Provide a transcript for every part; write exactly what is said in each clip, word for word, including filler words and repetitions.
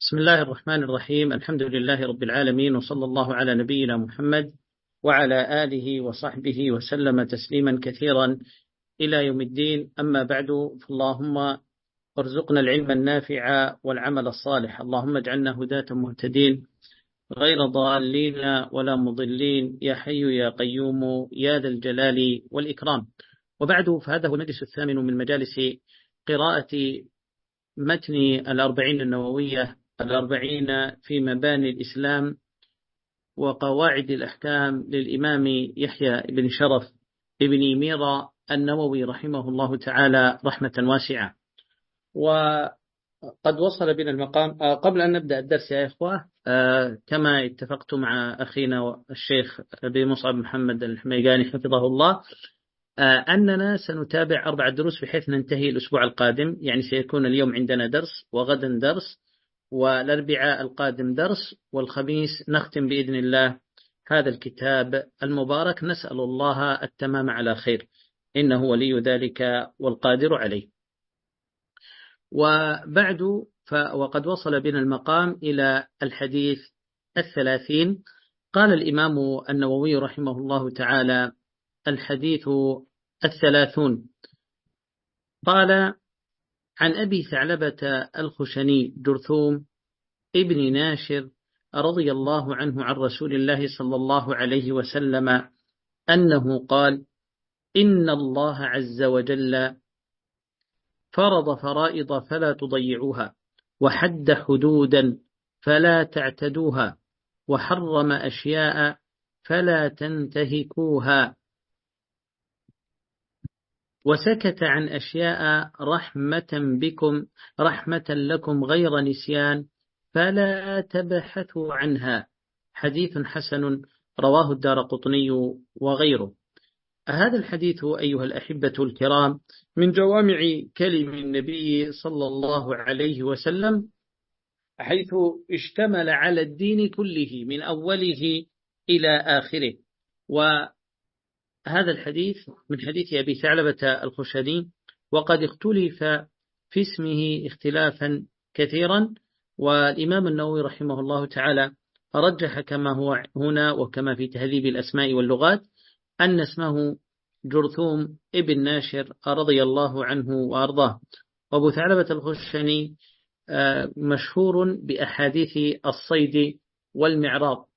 بسم الله الرحمن الرحيم. الحمد لله رب العالمين، وصلى الله على نبينا محمد وعلى آله وصحبه وسلم تسليما كثيرا إلى يوم الدين. أما بعد، فاللهم ارزقنا العلم النافع والعمل الصالح. اللهم اجعلنا هداة مهتدين غير ضالين ولا مضلين، يا حي يا قيوم يا ذا الجلال والإكرام. وبعد، فهذا هو المجلس الثامن من مجالس قراءة متن الأربعين النووية، الأربعين في مباني الإسلام وقواعد الأحكام للإمام يحيى بن شرف ابن ميرا النووي رحمه الله تعالى رحمة واسعة. وقد وصل بنا المقام. قبل أن نبدأ الدرس يا إخوة، كما اتفقت مع أخينا الشيخ أبي مصعب محمد الحميقاني حفظه الله، أننا سنتابع أربع دروس بحيث ننتهي الأسبوع القادم. يعني سيكون اليوم عندنا درس، وغدا درس، والأربعاء القادم درس، والخميس نختم بإذن الله هذا الكتاب المبارك. نسأل الله التمام على خير، إنه ولي ذلك والقادر عليه. وبعد، وقد وصل بنا المقام إلى الحديث الثلاثين. قال الإمام النووي رحمه الله تعالى: الحديث الثلاثون. قال: عن أبي ثعلبة الخشني جرثوم ابن ناشر رضي الله عنه عن رسول الله صلى الله عليه وسلم أنه قال: إن الله عز وجل فرض فرائض فلا تضيعوها، وحد حدودا فلا تعتدوها، وحرم أشياء فلا تنتهكوها، وسكت عن أشياء رحمة بكم رحمة لكم غير نسيان فلا تبحثوا عنها. حديث حسن رواه الدارقطني وغيره. هذا الحديث أيها الأحبة الكرام من جوامع كلم النبي صلى الله عليه وسلم، حيث اشتمل على الدين كله من أوله إلى آخره. وهذا الحديث من حديث أبي ثعلبة الخشني، وقد اختلف في اسمه اختلافا كثيرا، والإمام النووي رحمه الله تعالى رجح كما هو هنا وكما في تهذيب الأسماء واللغات أن اسمه جرثوم ابن ناشر رضي الله عنه وأرضاه. وأبو ثعلبة الخشني مشهور بأحاديث الصيد والمعراض،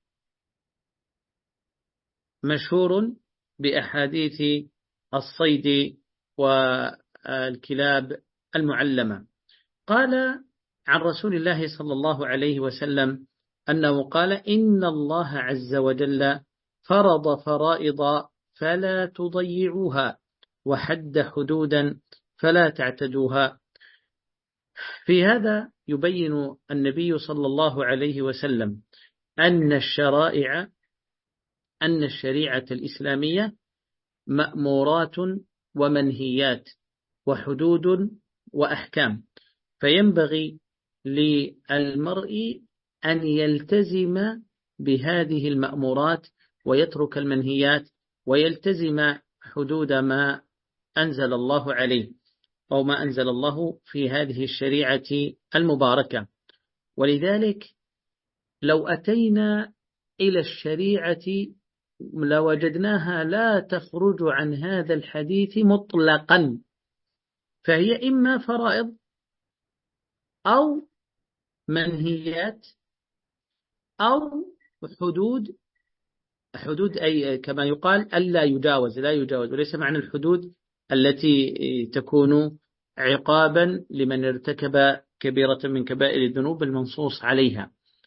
مشهور بأحاديث الصيد والكلاب المعلمة. قال عن رسول الله صلى الله عليه وسلم أنه قال: إن الله عز وجل فرض فرائض فلا تضيعوها، وحد حدودا فلا تعتدوها. في هذا يبين النبي صلى الله عليه وسلم أن الشرائع أن الشريعة الإسلامية مأمورات ومنهيات وحدود وأحكام، فينبغي للمرء أن يلتزم بهذه المأمورات ويترك المنهيات، ويلتزم حدود ما أنزل الله عليه أو ما أنزل الله في هذه الشريعة المباركة. ولذلك لو أتينا إلى الشريعة لوجدناها لا تخرج عن هذا الحديث مطلقا، فهي إما فرائض أو منهيات أو حدود. حدود أي كما يقال ألا يجاوز، لا يجاوز، وليس معنى الحدود التي تكون عقابا لمن ارتكب كبيرة من كبائر الذنوب المنصوص عليها،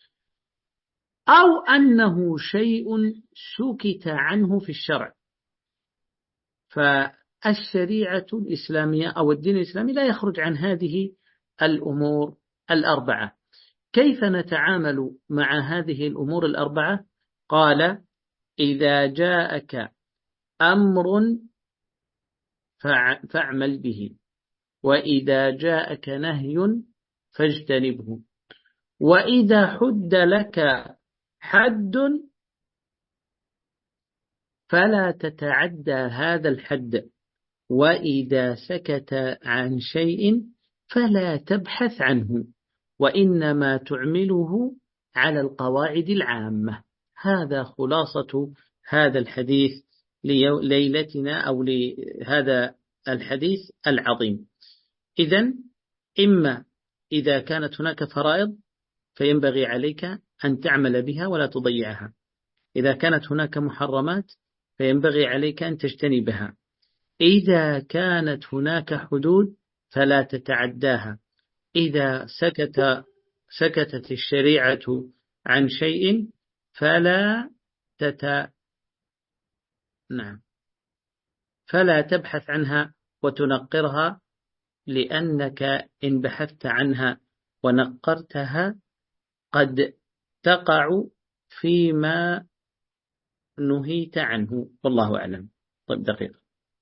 أو أنه شيء سكت عنه في الشرع. فالشريعة الإسلامية أو الدين الإسلامي لا يخرج عن هذه الأمور الأربعة. كيف نتعامل مع هذه الأمور الأربعة؟ قال: إذا جاءك أمر فاعمل به، وإذا جاءك نهي فاجتنبه، وإذا حد لك حد فلا تتعدى هذا الحد، وإذا سكت عن شيء فلا تبحث عنه. وإنما تعمله على القواعد العامة. هذا خلاصة هذا الحديث ليلتنا أو لهذا الحديث العظيم. إذن إما إذا كانت هناك فرائض فينبغي عليك أن تعمل بها ولا تضيعها، إذا كانت هناك محرمات فينبغي عليك أن تجتنبها، إذا كانت هناك حدود فلا تتعداها، إذا سكت سكتت الشريعة عن شيء فلا تت نعم فلا تبحث عنها وتنقرها، لأنك إن بحثت عنها ونقرتها قد تقع فيما نهيت عنه، والله أعلم. طيب دقيقة.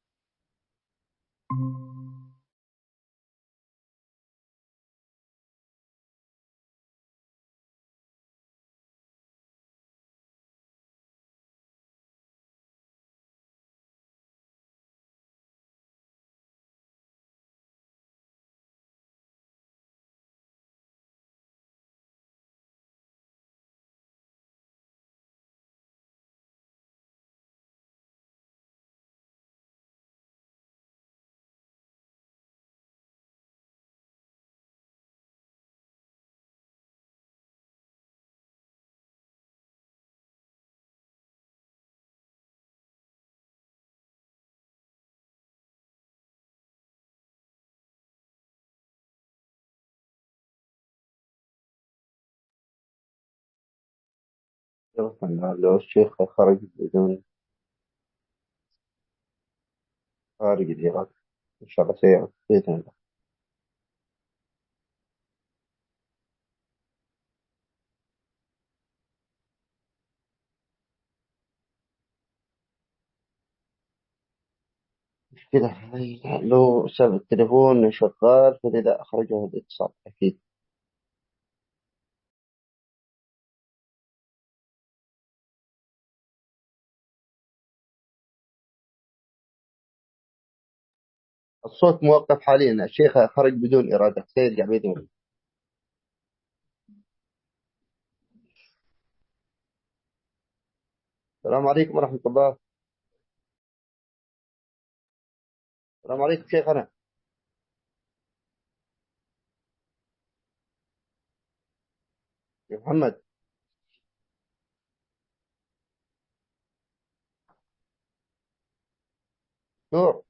لو الشيخ خرج بدون خارج الإيراد إن شاء الله سيعود بإذن الله. مشكلة هاي لو سبب التليفون شغال فلذا أخرجه الاتصال أكيد. الصوت موقف حاليا، الشيخ خرج بدون إرادة سيرجع بإذن الله. السلام عليكم ورحمة الله. السلام عليكم شيخنا. يا محمد. نور.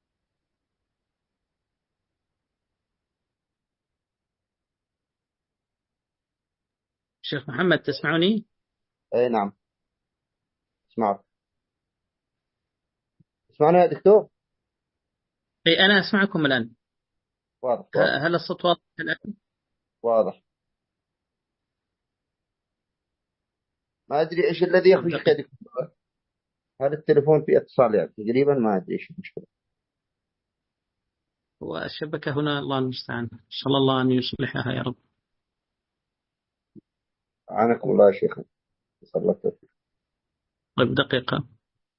شيخ محمد تسمعني؟ أي نعم اسمعك. اسمعنا يا دكتور. أي أنا أسمعكم الآن. واضح واضح هل الصوت واضح الآن؟ واضح. ما أدري إيش الذي طيب يخرجك يا دقيقة. دكتور. هذا التليفون فيه اتصال يعني تقريبا، ما أدري إيش المشكلة. والشبكة هنا الله المستعان، صلى الله أن يصلحها يا رب. أعانكم الله يا شيخنا. صلى الله عليه وسلم. طيب دقيقة.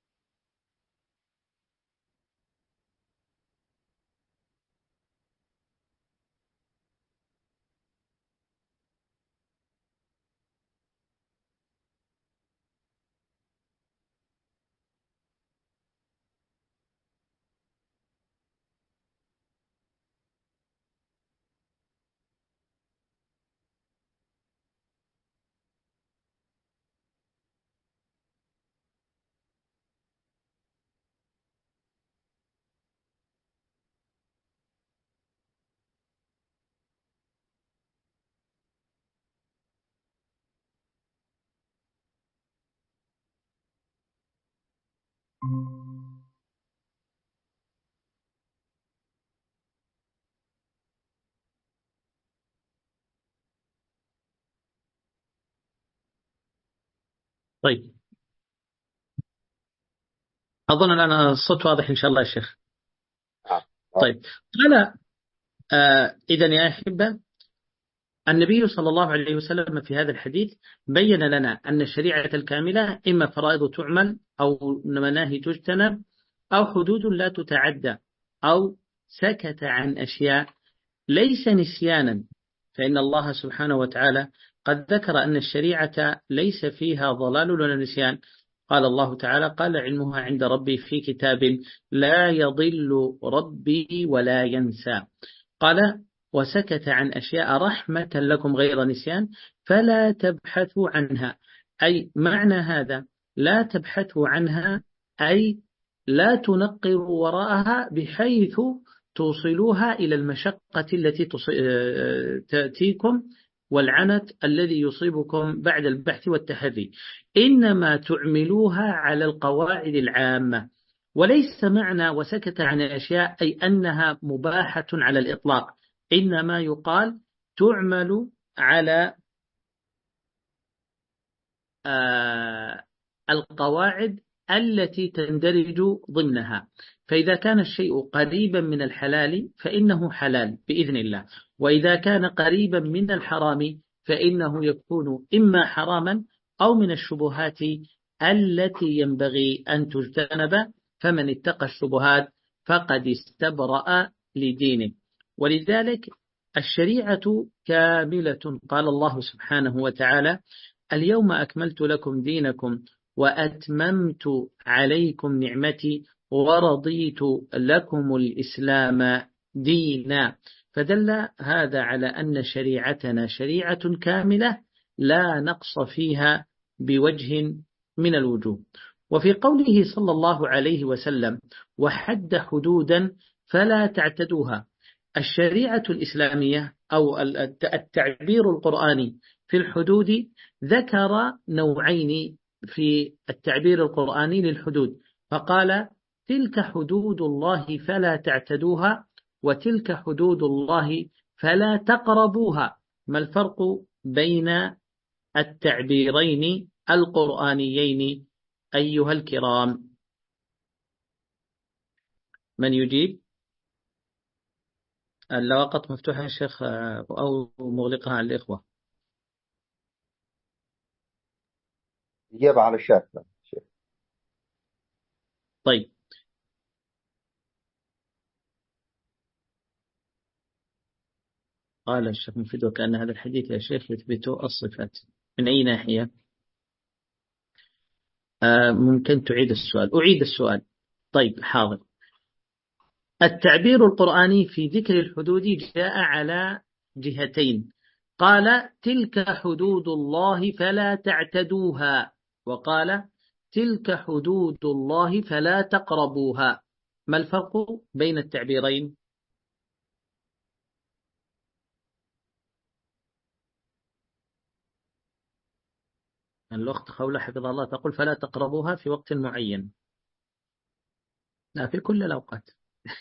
طيب أظن الآن الصوت واضح إن شاء الله يا شيخ. نعم. طيب قال آه إذا يا أحبة، النبي صلى الله عليه وسلم في هذا الحديث بين لنا أن الشريعة الكاملة إما فرائض تعمل أو مناهي تجتنب أو حدود لا تتعدى أو سكت عن أشياء ليس نسيانا، فإن الله سبحانه وتعالى قد ذكر أن الشريعة ليس فيها ضلال ولا نسيان. قال الله تعالى: قال علمها عند ربي في كتاب لا يضل ربي ولا ينسى. قال: وسكت عن أشياء رحمة لكم غير نسيان فلا تبحثوا عنها. أي معنى هذا لا تبحثوا عنها أي لا تنقروا وراءها بحيث توصلوها إلى المشقة التي تأتيكم والعنت الذي يصيبكم بعد البحث والتحري، إنما تعملوها على القواعد العامة. وليس معنى وسكت عن الأشياء أي أنها مباحة على الإطلاق، إنما يقال تعمل على آه القواعد التي تندرج ضمنها. فإذا كان الشيء قريبا من الحلال فإنه حلال بإذن الله، وإذا كان قريبا من الحرام فإنه يكون إما حراما أو من الشبهات التي ينبغي أن تجتنب، فمن اتقى الشبهات فقد استبرأ لدينه. ولذلك الشريعة كاملة. قال الله سبحانه وتعالى: اليوم أكملت لكم دينكم وأتممت عليكم نعمتي ورضيت لكم الإسلام دينا. فدل هذا على أن شريعتنا شريعة كاملة لا نقص فيها بوجه من الوجوه. وفي قوله صلى الله عليه وسلم: وحد حدودا فلا تعتدوها، الشريعة الإسلامية أو التعبير القرآني في الحدود ذكر نوعين في التعبير القرآني للحدود، فقال: تلك حدود الله فلا تعتدوها، وتلك حدود الله فلا تقربوها. ما الفرق بين التعبيرين القرآنيين أيها الكرام؟ من يجيب؟ اللواقط مفتوحة يا شيخ أو مغلقها على الإخوة؟ إجابة على الشافعي. طيب، قال الشيخ مفيد: وكأن هذا الحديث يا شيخ يثبت الصفات. من أي ناحية؟ آه ممكن تعيد السؤال؟ أعيد السؤال. طيب حاضر. التعبير القرآني في ذكر الحدود جاء على جهتين. قال: تلك حدود الله فلا تعتدوها، وقال: تلك حدود الله فلا تقربوها. ما الفرق بين التعبيرين؟ الأخت خولة حفظها الله تقول: فلا تقربوها في وقت معين. لا، في كل الأوقات.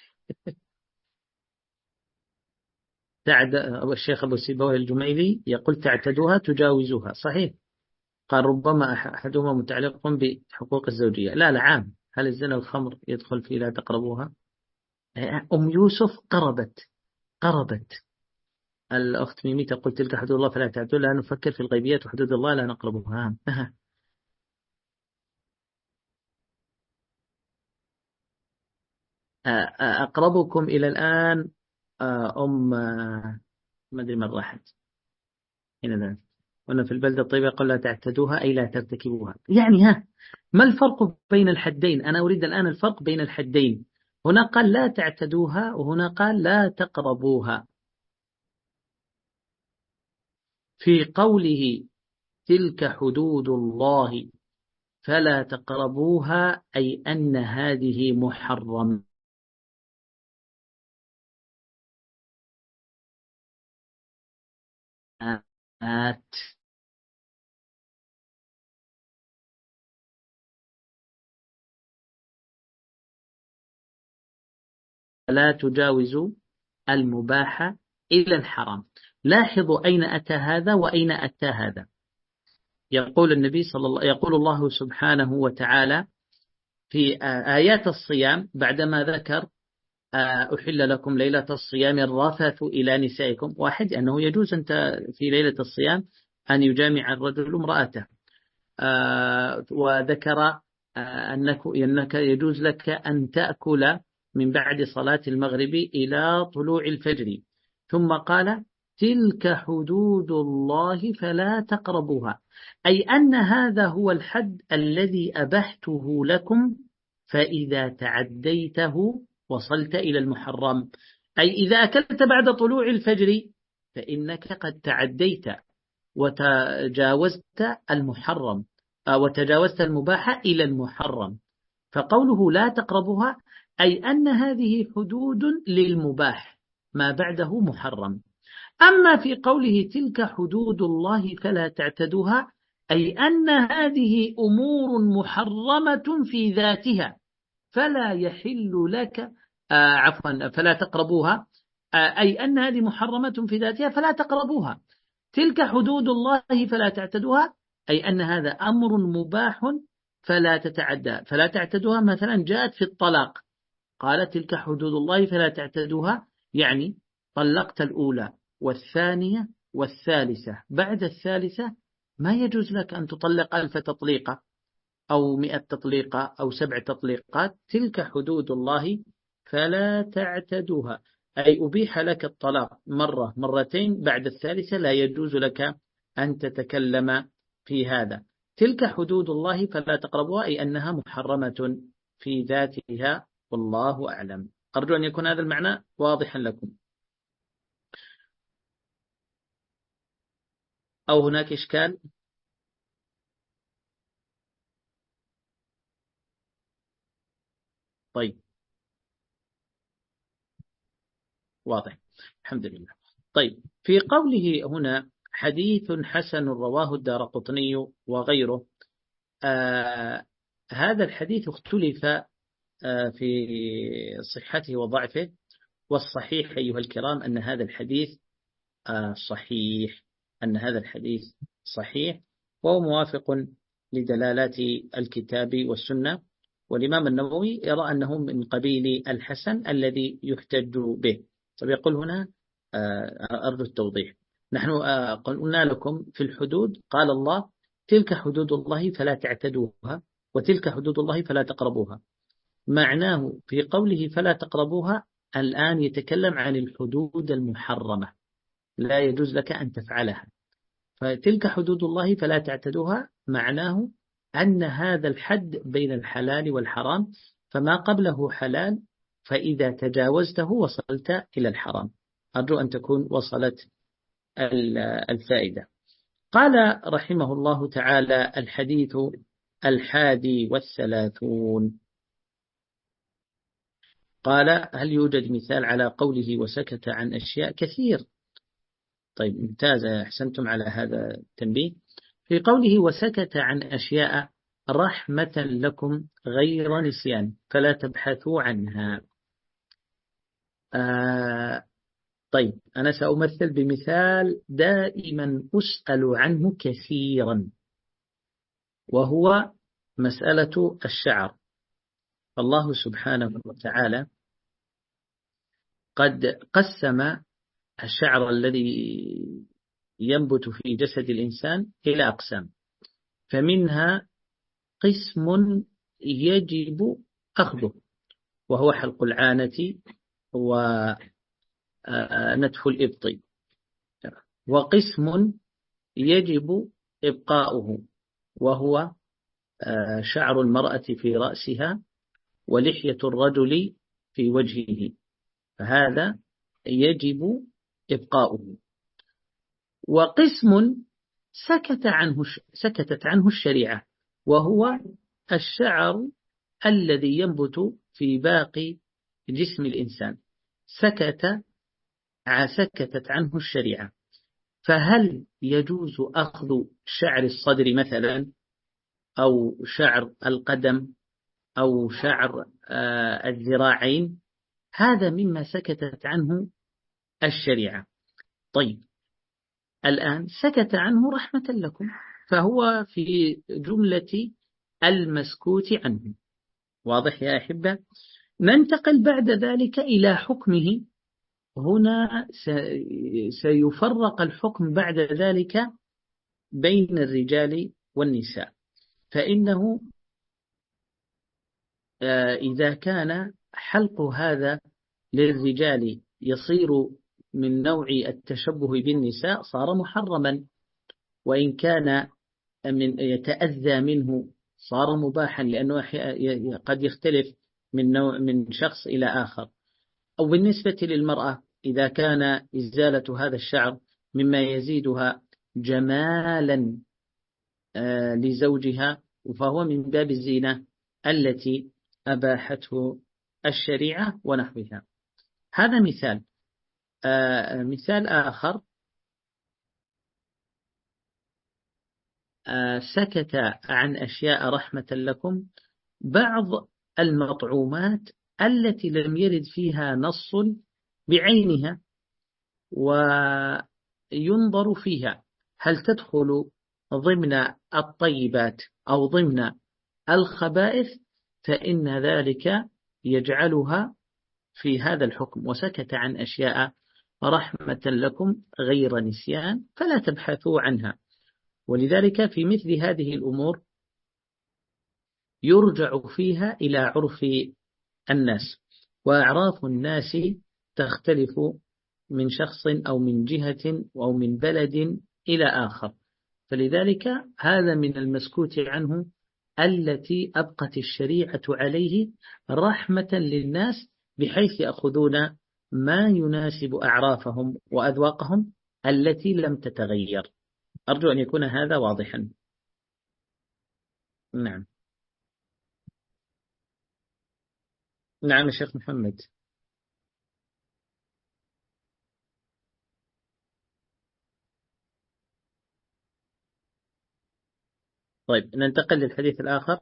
تعد الشيخ أبو سيبويه الجميلي يقول: تعتدوها تجاوزوها. صحيح. قال: ربما أحدهما متعلق بحقوق الزوجية. لا لا، عام. هل الزنا الخمر يدخل في لا تقربوها؟ أم يوسف قربت قربت. الأخت ميمي تقول: تلك حدود الله فلا تعتدوها، لا نفكر في الغيبيات وحدود الله لا نقربها. أقربكم إلى الآن أم ما أدري من راحت هنا ذا. وأنا في البلدة الطيبة قال: لا تعتدوها أي لا ترتكبوها. يعني ها، ما الفرق بين الحدين؟ أنا أريد الآن الفرق بين الحدين. هنا قال: لا تعتدوها، وهنا قال: لا تقربوها. في قوله: تلك حدود الله فلا تقربوها، أي أن هذه محرم. آت لا تجاوز المباح إلى الحرام. لاحظوا أين أتى هذا وأين أتى هذا. يقول النبي صلى الله يقول الله سبحانه وتعالى في آيات الصيام بعدما ذكر: أحل لكم ليلة الصيام الرفث إلى نسائكم. واحد، أنه يجوز أنت في ليلة الصيام أن يجامع الرجل امرأته، وذكر أنك يجوز لك أن تأكل من بعد صلاة المغرب إلى طلوع الفجر. ثم قال: تلك حدود الله فلا تقربوها، أي أن هذا هو الحد الذي أبحته لكم، فإذا تعديته وصلت إلى المحرم. أي إذا أكلت بعد طلوع الفجر فإنك قد تعديت وتجاوزت المحرم، وتجاوزت المباح إلى المحرم. فقوله لا تقربها أي أن هذه حدود للمباح، ما بعده محرم. أما في قوله تلك حدود الله فلا تعتدوها أي أن هذه أمور محرمة في ذاتها، فلا يحل لك آه عفوا فلا تقربوها، آه أي أن هذه محرمة في ذاتها فلا تقربوها. تلك حدود الله فلا تعتدوها أي أن هذا أمر مباح فلا تتعدى فلا تعتدوها. مثلا جاءت في الطلاق، قالت تلك حدود الله فلا تعتدوها، يعني طلقت الأولى والثانية والثالثة، بعد الثالثة ما يجوز لك أن تطلق ألف تطليقة أو مئة تطليقة أو سبع تطليقات. تلك حدود الله فلا تعتدوها أي أبيح لك الطلاق مرة مرتين، بعد الثالثة لا يجوز لك أن تتكلم في هذا. تلك حدود الله فلا تقربوها أي أنها محرمة في ذاتها، والله أعلم. أرجو أن يكون هذا المعنى واضحا لكم، أو هناك إشكال؟ طيب واضح، الحمد لله. طيب في قوله هنا حديث حسن رواه الدارقطني وغيره، آه هذا الحديث اختلف آه في صحته وضعفه، والصحيح أيها الكرام أن هذا الحديث آه صحيح، أن هذا الحديث صحيح وهو موافق لدلالات الكتاب والسنة. والإمام النووي يرى أنه من قبيل الحسن الذي يحتج به. طيب يقول هنا أرجو التوضيح. نحن قلنا لكم في الحدود قال الله تلك حدود الله فلا تعتدوها وتلك حدود الله فلا تقربوها. معناه في قوله فلا تقربوها الآن يتكلم عن الحدود المحرمة، لا يجوز لك أن تفعلها. فتلك حدود الله فلا تعتدوها معناه أن هذا الحد بين الحلال والحرام، فما قبله حلال، فإذا تجاوزته وصلت إلى الحرام. أرجو أن تكون وصلت الفائدة. قال رحمه الله تعالى الحديث الحادي والثلاثون، قال هل يوجد مثال على قوله وسكت عن أشياء كثير؟ طيب ممتاز، أحسنتم على هذا التنبيه. في قوله وسكت عن أشياء رحمة لكم غير نسيان فلا تبحثوا عنها. آه طيب أنا سأمثل بمثال دائما أسأل عنه كثيرا، وهو مسألة الشعر. الله سبحانه وتعالى قد قسم الشعر الذي ينبت في جسد الإنسان إلى أقسام، فمنها قسم يجب أخذه وهو حلق العانة ونتف الإبط، وقسم يجب إبقاؤه وهو شعر المرأة في رأسها ولحية الرجل في وجهه، فهذا يجب إبقاؤه. وقسم سكت عنه سكتت عنه الشريعة وهو الشعر الذي ينبت في باقي جسم الإنسان، سكت سكتت عنه الشريعة. فهل يجوز أخذ شعر الصدر مثلا أو شعر القدم أو شعر الذراعين؟ هذا مما سكتت عنه الشريعة. طيب الآن سكت عنه رحمة لكم، فهو في جملة المسكوت عنه. واضح يا أحبة؟ ننتقل بعد ذلك إلى حكمه. هنا سيفرق الحكم بعد ذلك بين الرجال والنساء، فإنه إذا كان حلق هذا للرجال يصير من نوع التشبه بالنساء صار محرما، وإن كان من يتأذى منه صار مباحا، لأنه قد يختلف من نوع من شخص إلى آخر. أو بالنسبة للمرأة إذا كان إزالة هذا الشعر مما يزيدها جمالا لزوجها فهو من باب الزينة التي أباحته الشريعة ونحوها. هذا مثال. مثال آخر، سكت عن أشياء رحمة لكم، بعض المطعومات التي لم يرد فيها نص بعينها وينظر فيها هل تدخل ضمن الطيبات أو ضمن الخبائث، فإن ذلك يجعلها في هذا الحكم. وسكت عن أشياء رحمة لكم غير نسيان فلا تبحثوا عنها. ولذلك في مثل هذه الأمور يرجع فيها إلى عرف الناس، وأعراف الناس تختلف من شخص أو من جهة أو من بلد إلى آخر. فلذلك هذا من المسكوت عنه التي أبقت الشريعة عليه رحمة للناس، بحيث يأخذون ما يناسب أعرافهم وأذواقهم التي لم تتغير. أرجو أن يكون هذا واضحا. نعم نعم الشيخ محمد. طيب ننتقل للحديث الآخر.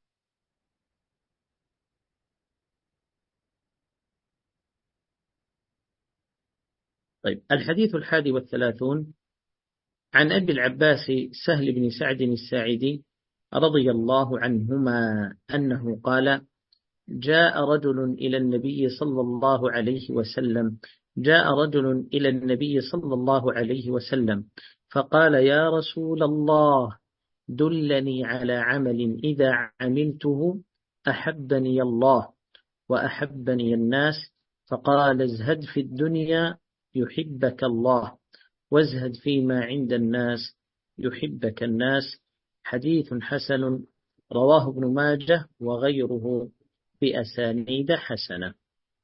طيب الحديث الحادي والثلاثون عن أبي العباس سهل بن سعد الساعدي رضي الله عنهما أنه قال: جاء رجل إلى النبي صلى الله عليه وسلم جاء رجل إلى النبي صلى الله عليه وسلم فقال: يا رسول الله، دلني على عمل إذا عملته أحبني الله وأحبني الناس. فقال: ازهد في الدنيا يحبك الله، وازهد فيما عند الناس يحبك الناس. حديث حسن رواه ابن ماجه وغيره بأسانيد حسنة.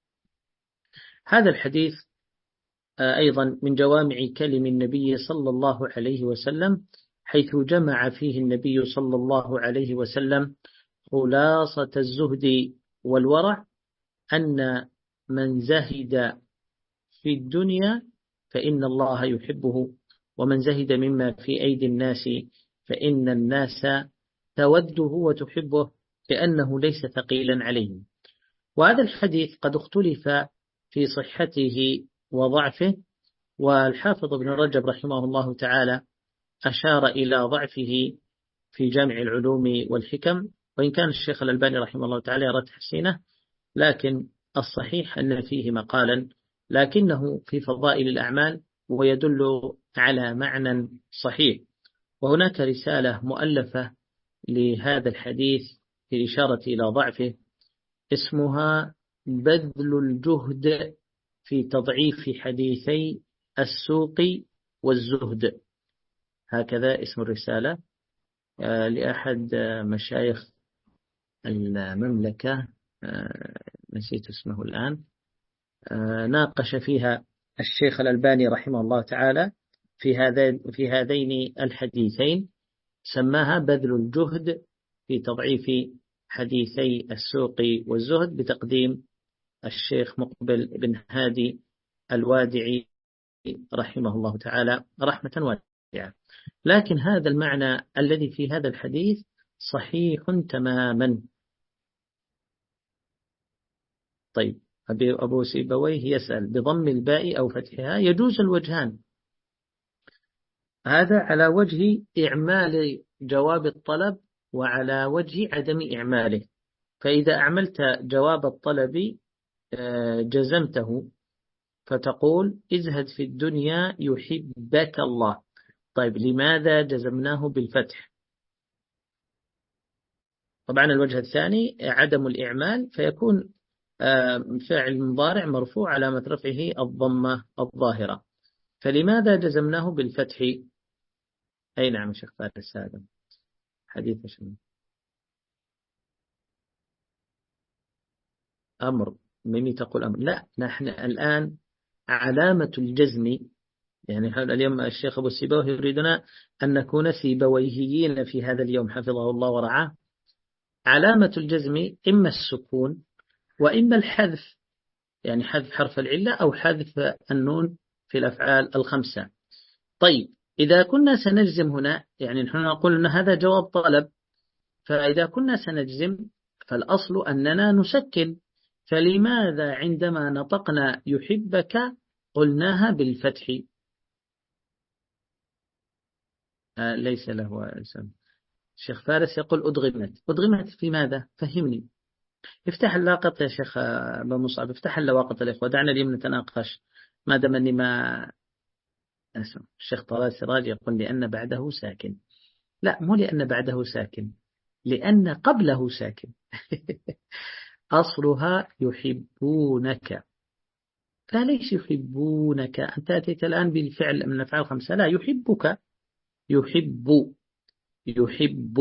هذا الحديث أيضا من جوامع كلم النبي صلى الله عليه وسلم، حيث جمع فيه النبي صلى الله عليه وسلم خلاصة الزهد والورع، أن من زهد في الدنيا فإن الله يحبه، ومن زهد مما في أيدي الناس فإن الناس توده وتحبه، لأنه ليس ثقيلا عليهم. وهذا الحديث قد اختلف في صحته وضعفه، والحافظ ابن رجب رحمه الله تعالى أشار إلى ضعفه في جامع العلوم والحكم، وإن كان الشيخ الألباني رحمه الله تعالى يرى تحسينه، لكن الصحيح أن فيه مقالا، لكنه في فضائل الأعمال ويدل على معنى صحيح. وهناك رسالة مؤلفة لهذا الحديث في الإشارة إلى ضعفه اسمها بذل الجهد في تضعيف حديثي السوق والزهد، هكذا اسم الرسالة لأحد مشايخ المملكة، نسيت اسمه الآن، ناقش فيها الشيخ الألباني رحمه الله تعالى في هذين في هذين الحديثين، سماها بذل الجهد في تضعيف حديثي السوق والزهد، بتقديم الشيخ مقبل بن هادي الوادعي رحمه الله تعالى رحمة واسعة. لكن هذا المعنى الذي في هذا الحديث صحيح تماما. طيب أبو سيبويه يسأل: بضم الباء أو فتحها يجوز الوجهان؟ هذا على وجه إعمال جواب الطلب وعلى وجه عدم إعماله. فإذا أعملت جواب الطلب جزمته، فتقول: ازهد في الدنيا يحبك الله. طيب لماذا جزمناه بالفتح؟ طبعا الوجه الثاني عدم الإعمال، فيكون فعل مضارع مرفوع علامة رفعه الضمة الظاهرة. فلماذا جزمناه بالفتح؟ أي نعم شيخ فارس، هذا حديث شنو أمر، ميمي تقول أمر، لا نحن الآن علامة الجزم، يعني اليوم الشيخ أبو السيبويه يريدنا أن نكون سيبويهيين في هذا اليوم حفظه الله ورعاه. علامة الجزم إما السكون وإما الحذف، يعني حذف حرف العلة أو حذف النون في الأفعال الخمسة. طيب إذا كنا سنجزم هنا، يعني نحن نقول أن هذا جواب طلب، فإذا كنا سنجزم فالأصل أننا نسكن، فلماذا عندما نطقنا يحبك قلناها بالفتح؟ آه ليس له اسم. شيخ فارس يقول أدغمت. أدغمت في ماذا؟ فهمني. افتح اللاقط يا شيخ أبو مصعب، افتح اللاقط الإخوة، دعنا اليوم نتناقش ما دام أني ما أسمع. الشيخ طلال سراج يقول لأن بعده ساكن. لا، مو لأن بعده ساكن، لأن قبله ساكن. أصلها يحبونك، فليش يحبونك؟ أنت أتيت الآن بالفعل من أفعال خمسة، لا، يحبك، يحب، يحب،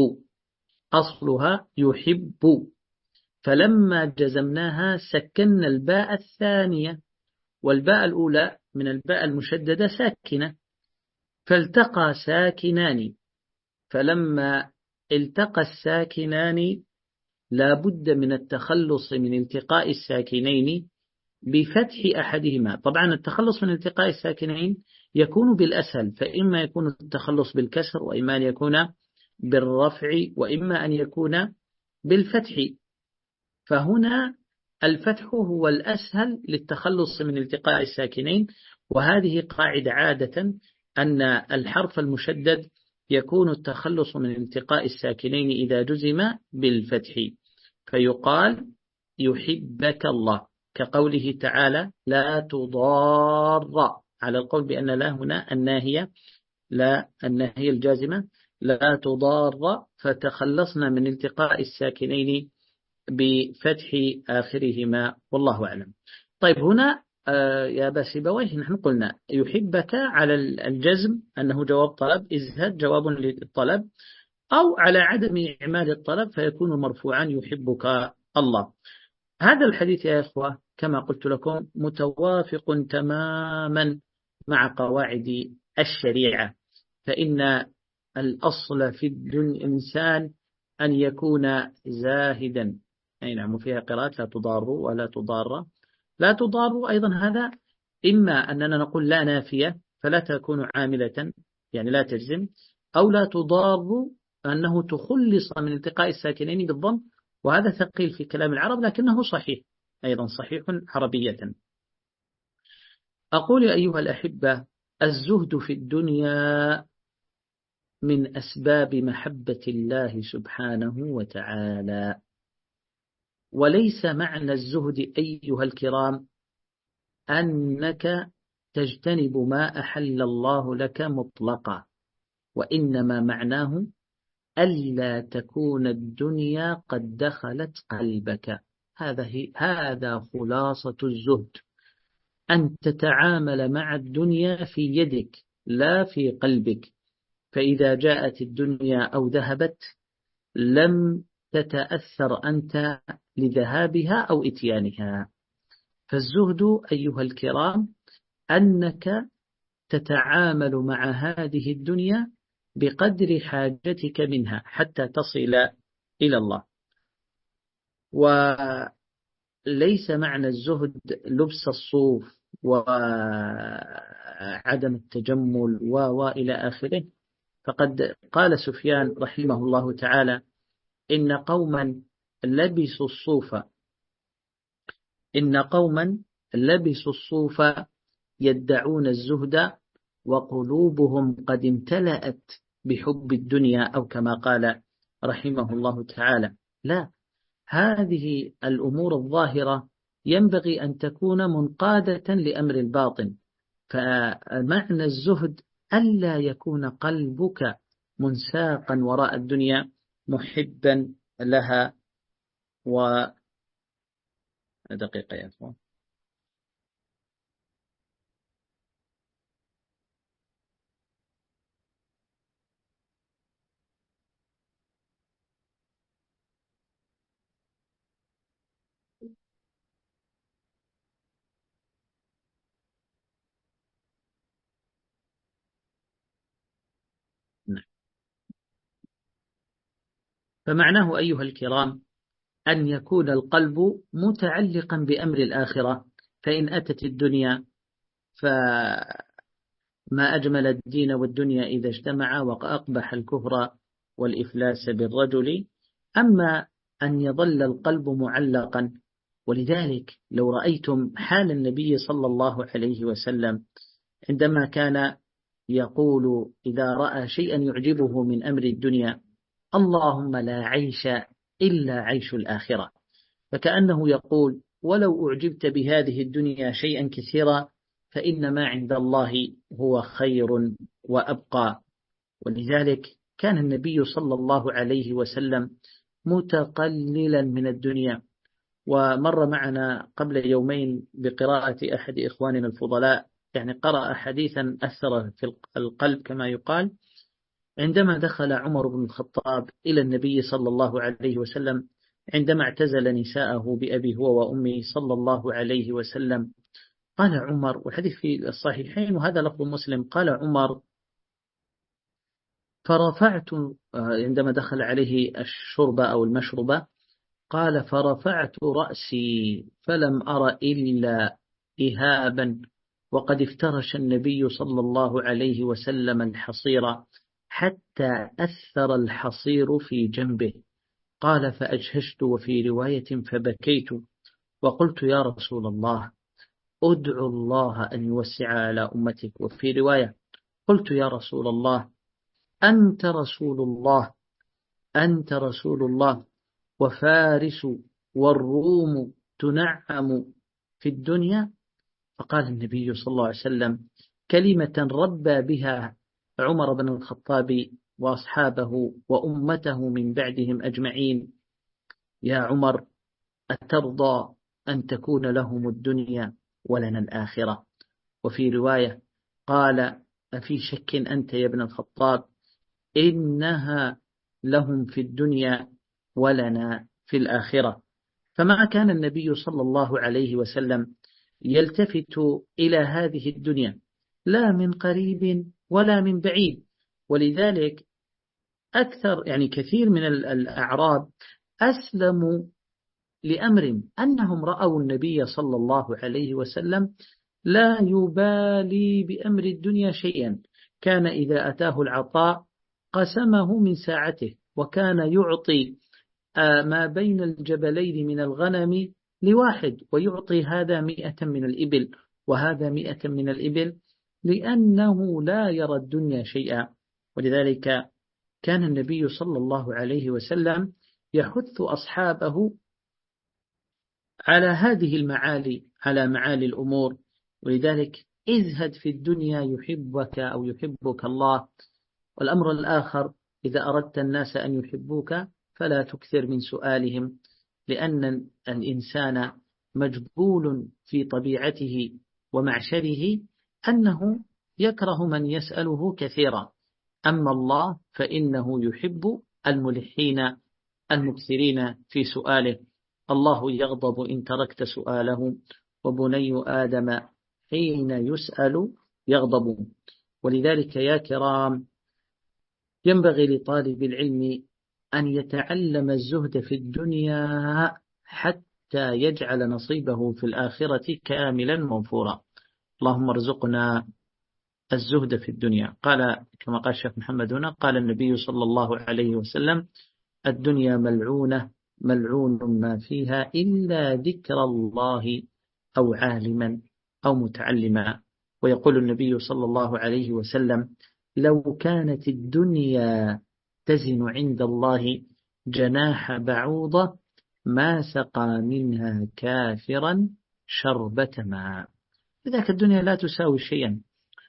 أصلها يحب. فلما جزمناها سكنا الباء الثانية، والباء الأولى من الباء المشددة ساكنة، فالتقى ساكنان، فلما التقى الساكنان لا بد من التخلص من التقاء الساكنين بفتح أحدهما. طبعا التخلص من التقاء الساكنين يكون بالأسهل، فإما يكون التخلص بالكسر، وإما أن يكون بالرفع، وإما أن يكون بالفتح. فهنا الفتح هو الأسهل للتخلص من التقاء الساكنين، وهذه قاعدة عادة أن الحرف المشدد يكون التخلص من التقاء الساكنين إذا جزم بالفتح، فيقال يحبك الله، كقوله تعالى لا تضار، على القول بأن لا هنا الناهية، لا الناهية الجازمة، لا تضار، فتخلصنا من التقاء الساكنين بفتح آخرهما، والله أعلم. طيب هنا آه يا أبا سيبويه نحن قلنا يحبك على الجزم أنه جواب طلب، ازهد جواب للطلب، أو على عدم إعمال الطلب فيكون مرفوعا يحبك الله. هذا الحديث يا إخوة كما قلت لكم متوافق تماما مع قواعد الشريعة، فإن الأصل في الإنسان أن يكون زاهدا. أي نعم، فيها قراءة لا تضاروا ولا تضار. لا تضاروا أيضا هذا إما أننا نقول لا نافية فلا تكون عاملة، يعني لا تجزم، أو لا تضار أنه تخلص من التقاء الساكنين بالضم، وهذا ثقيل في كلام العرب لكنه صحيح، أيضا صحيح عربية. أقول أيها الأحبة، الزهد في الدنيا من أسباب محبة الله سبحانه وتعالى، وليس معنى الزهد أيها الكرام أنك تجتنب ما أحل الله لك مطلقا، وإنما معناه ألا تكون الدنيا قد دخلت قلبك. هذا هذا خلاصة الزهد، أن تتعامل مع الدنيا في يدك لا في قلبك، فإذا جاءت الدنيا أو ذهبت لم تتأثر أنت لذهابها أو إتيانها. فالزهد أيها الكرام أنك تتعامل مع هذه الدنيا بقدر حاجتك منها حتى تصل إلى الله. وليس معنى الزهد لبس الصوف وعدم التجمل وإلى آخره. فقد قال سفيان رحمه الله تعالى إن قوما لبسوا الصوف إن قوما لبسوا الصوف يدعون الزهد وقلوبهم قد امتلأت بحب الدنيا، أو كما قال رحمه الله تعالى. لا، هذه الأمور الظاهرة ينبغي أن تكون منقادة لأمر الباطن، فمعنى الزهد ألا يكون قلبك منساقا وراء الدنيا محبا لها وعدم دقيقة يا أخوان. فمعناه أيها الكرام أن يكون القلب متعلقا بأمر الآخرة، فإن أتت الدنيا فما أجمل الدين والدنيا إذا اجتمعا، وأقبح الكفر والإفلاس بالرجل. أما أن يظل القلب معلقا، ولذلك لو رأيتم حال النبي صلى الله عليه وسلم عندما كان يقول إذا رأى شيئا يعجبه من أمر الدنيا: اللهم لا عيش إلا عيش الآخرة. فكأنه يقول: ولو أعجبت بهذه الدنيا شيئا كثيرا فإن ما عند الله هو خير وأبقى. ولذلك كان النبي صلى الله عليه وسلم متقللا من الدنيا. ومر معنا قبل يومين بقراءة أحد إخواننا الفضلاء، يعني قرأ حديثا أثر في القلب كما يقال، عندما دخل عمر بن الخطاب إلى النبي صلى الله عليه وسلم عندما اعتزل نساءه بأبي هو وأمي صلى الله عليه وسلم. قال عمر، والحديث في الصحيحين وهذا لفظ مسلم، قال عمر: فرفعت، عندما دخل عليه الشرب أو المشربة، قال: فرفعت رأسي فلم أر إلا إهابا، وقد افترش النبي صلى الله عليه وسلم الحصير حتى أثر الحصير في جنبه. قال: فأجهشت، وفي رواية فبكيت، وقلت: يا رسول الله أدعو الله أن يوسع على أمتك. وفي رواية قلت: يا رسول الله أنت رسول الله، أنت رسول الله، وفارس والروم تنعم في الدنيا. فقال النبي صلى الله عليه وسلم كلمة ربى بها عمر بن الخطاب وأصحابه وأمته من بعدهم أجمعين: يا عمر، أترضى أن تكون لهم الدنيا ولنا الآخرة؟ وفي رواية قال: أفي شك أنت يا ابن الخطاب؟ إنها لهم في الدنيا ولنا في الآخرة. فما كان النبي صلى الله عليه وسلم يلتفت إلى هذه الدنيا لا من قريب ولا من بعيد. ولذلك أكثر يعني كثير من الأعراب أسلموا لأمر أنهم رأوا النبي صلى الله عليه وسلم لا يبالي بأمر الدنيا شيئا، كان إذا أتاه العطاء قسمه من ساعته، وكان يعطي ما بين الجبلين من الغنم لواحد، ويعطي هذا مئة من الإبل وهذا مئة من الإبل، لأنه لا يرى الدنيا شيئا. ولذلك كان النبي صلى الله عليه وسلم يحث أصحابه على هذه المعالي، على معالي الأمور. ولذلك ازهد في الدنيا يحبك أو يحبك الله. والأمر الآخر: إذا أردت الناس أن يحبوك فلا تكثر من سؤالهم، لأن الإنسان مجبول في طبيعته ومعشره أنه يكره من يسأله كثيرا. أما الله فإنه يحب الملحين المكثرين في سؤاله. الله يغضب إن تركت سؤاله، وبني آدم حين يسأل يغضب. ولذلك يا كرام ينبغي لطالب العلم أن يتعلم الزهد في الدنيا حتى يجعل نصيبه في الآخرة كاملا موفورا. اللهم ارزقنا الزهد في الدنيا. قال كما قال الشيخ محمد هنا، قال النبي صلى الله عليه وسلم: الدنيا ملعونة ملعون ما فيها إلا ذكر الله أو عالما أو متعلما. ويقول النبي صلى الله عليه وسلم: لو كانت الدنيا تزن عند الله جناح بعوضة ما سقى منها كافرا شربة ماء. لذلك الدنيا لا تساوي شيئا.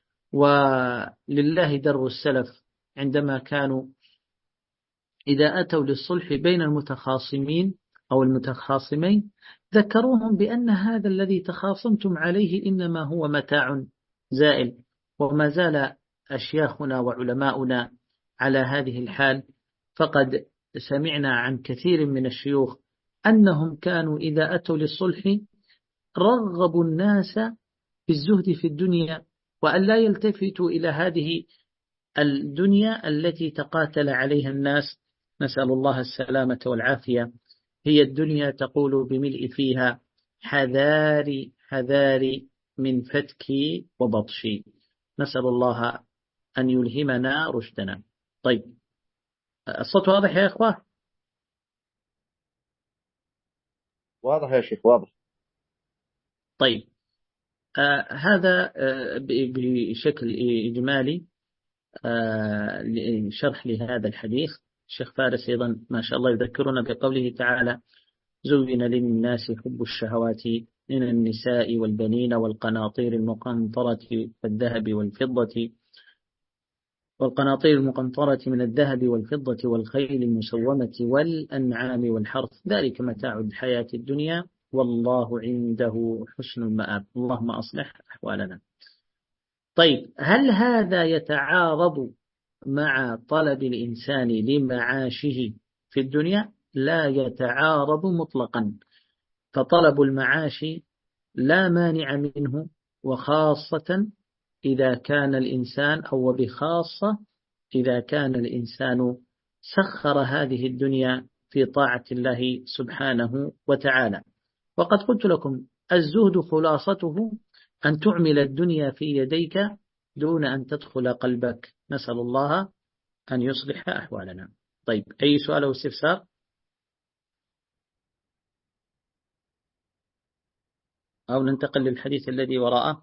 ولله در السلف عندما كانوا إذا أتوا للصلح بين المتخاصمين أو المتخاصمين ذكروهم بأن هذا الذي تخاصمتم عليه إنما هو متاع زائل، وما زال أشياخنا وعلماؤنا على هذه الحال. فقد سمعنا عن كثير من الشيوخ أنهم كانوا إذا أتوا للصلح رغبوا الناس بالزهد في الدنيا، وأن لا يلتفتوا إلى هذه الدنيا التي تقاتل عليها الناس، نسأل الله السلامة والعافية. هي الدنيا تقول بملء فيها حذاري حذاري من فتكي وبطشي. نسأل الله أن يلهمنا رشدنا. طيب، الصوت واضح يا إخوة؟ واضح يا شيخ، واضح. طيب، آه هذا آه بشكل إجمالي آه شرح لهذا الحديث. الشيخ فارس أيضا ما شاء الله يذكرنا بقوله تعالى: زين للناس حب الشهوات من النساء والبنين والقناطير المقنطرة والذهب والفضة والقناطير المقنطرة من الذهب والفضة والخيل المسومة والأنعام والحرث، ذلك متاع الحياة الدنيا والله عنده حسن المآب. اللهم أصلح أحوالنا. طيب، هل هذا يتعارض مع طلب الإنسان لمعاشه في الدنيا؟ لا يتعارض مطلقا، فطلب المعاش لا مانع منه، وخاصة إذا كان الإنسان أو بخاصة إذا كان الإنسان سخر هذه الدنيا في طاعة الله سبحانه وتعالى. وقد قلت لكم الزهد خلاصته أن تعمل الدنيا في يديك دون أن تدخل قلبك. نسأل الله أن يصلح أحوالنا. طيب، أي سؤال أو استفسار؟ أو ننتقل للحديث الذي وراءه.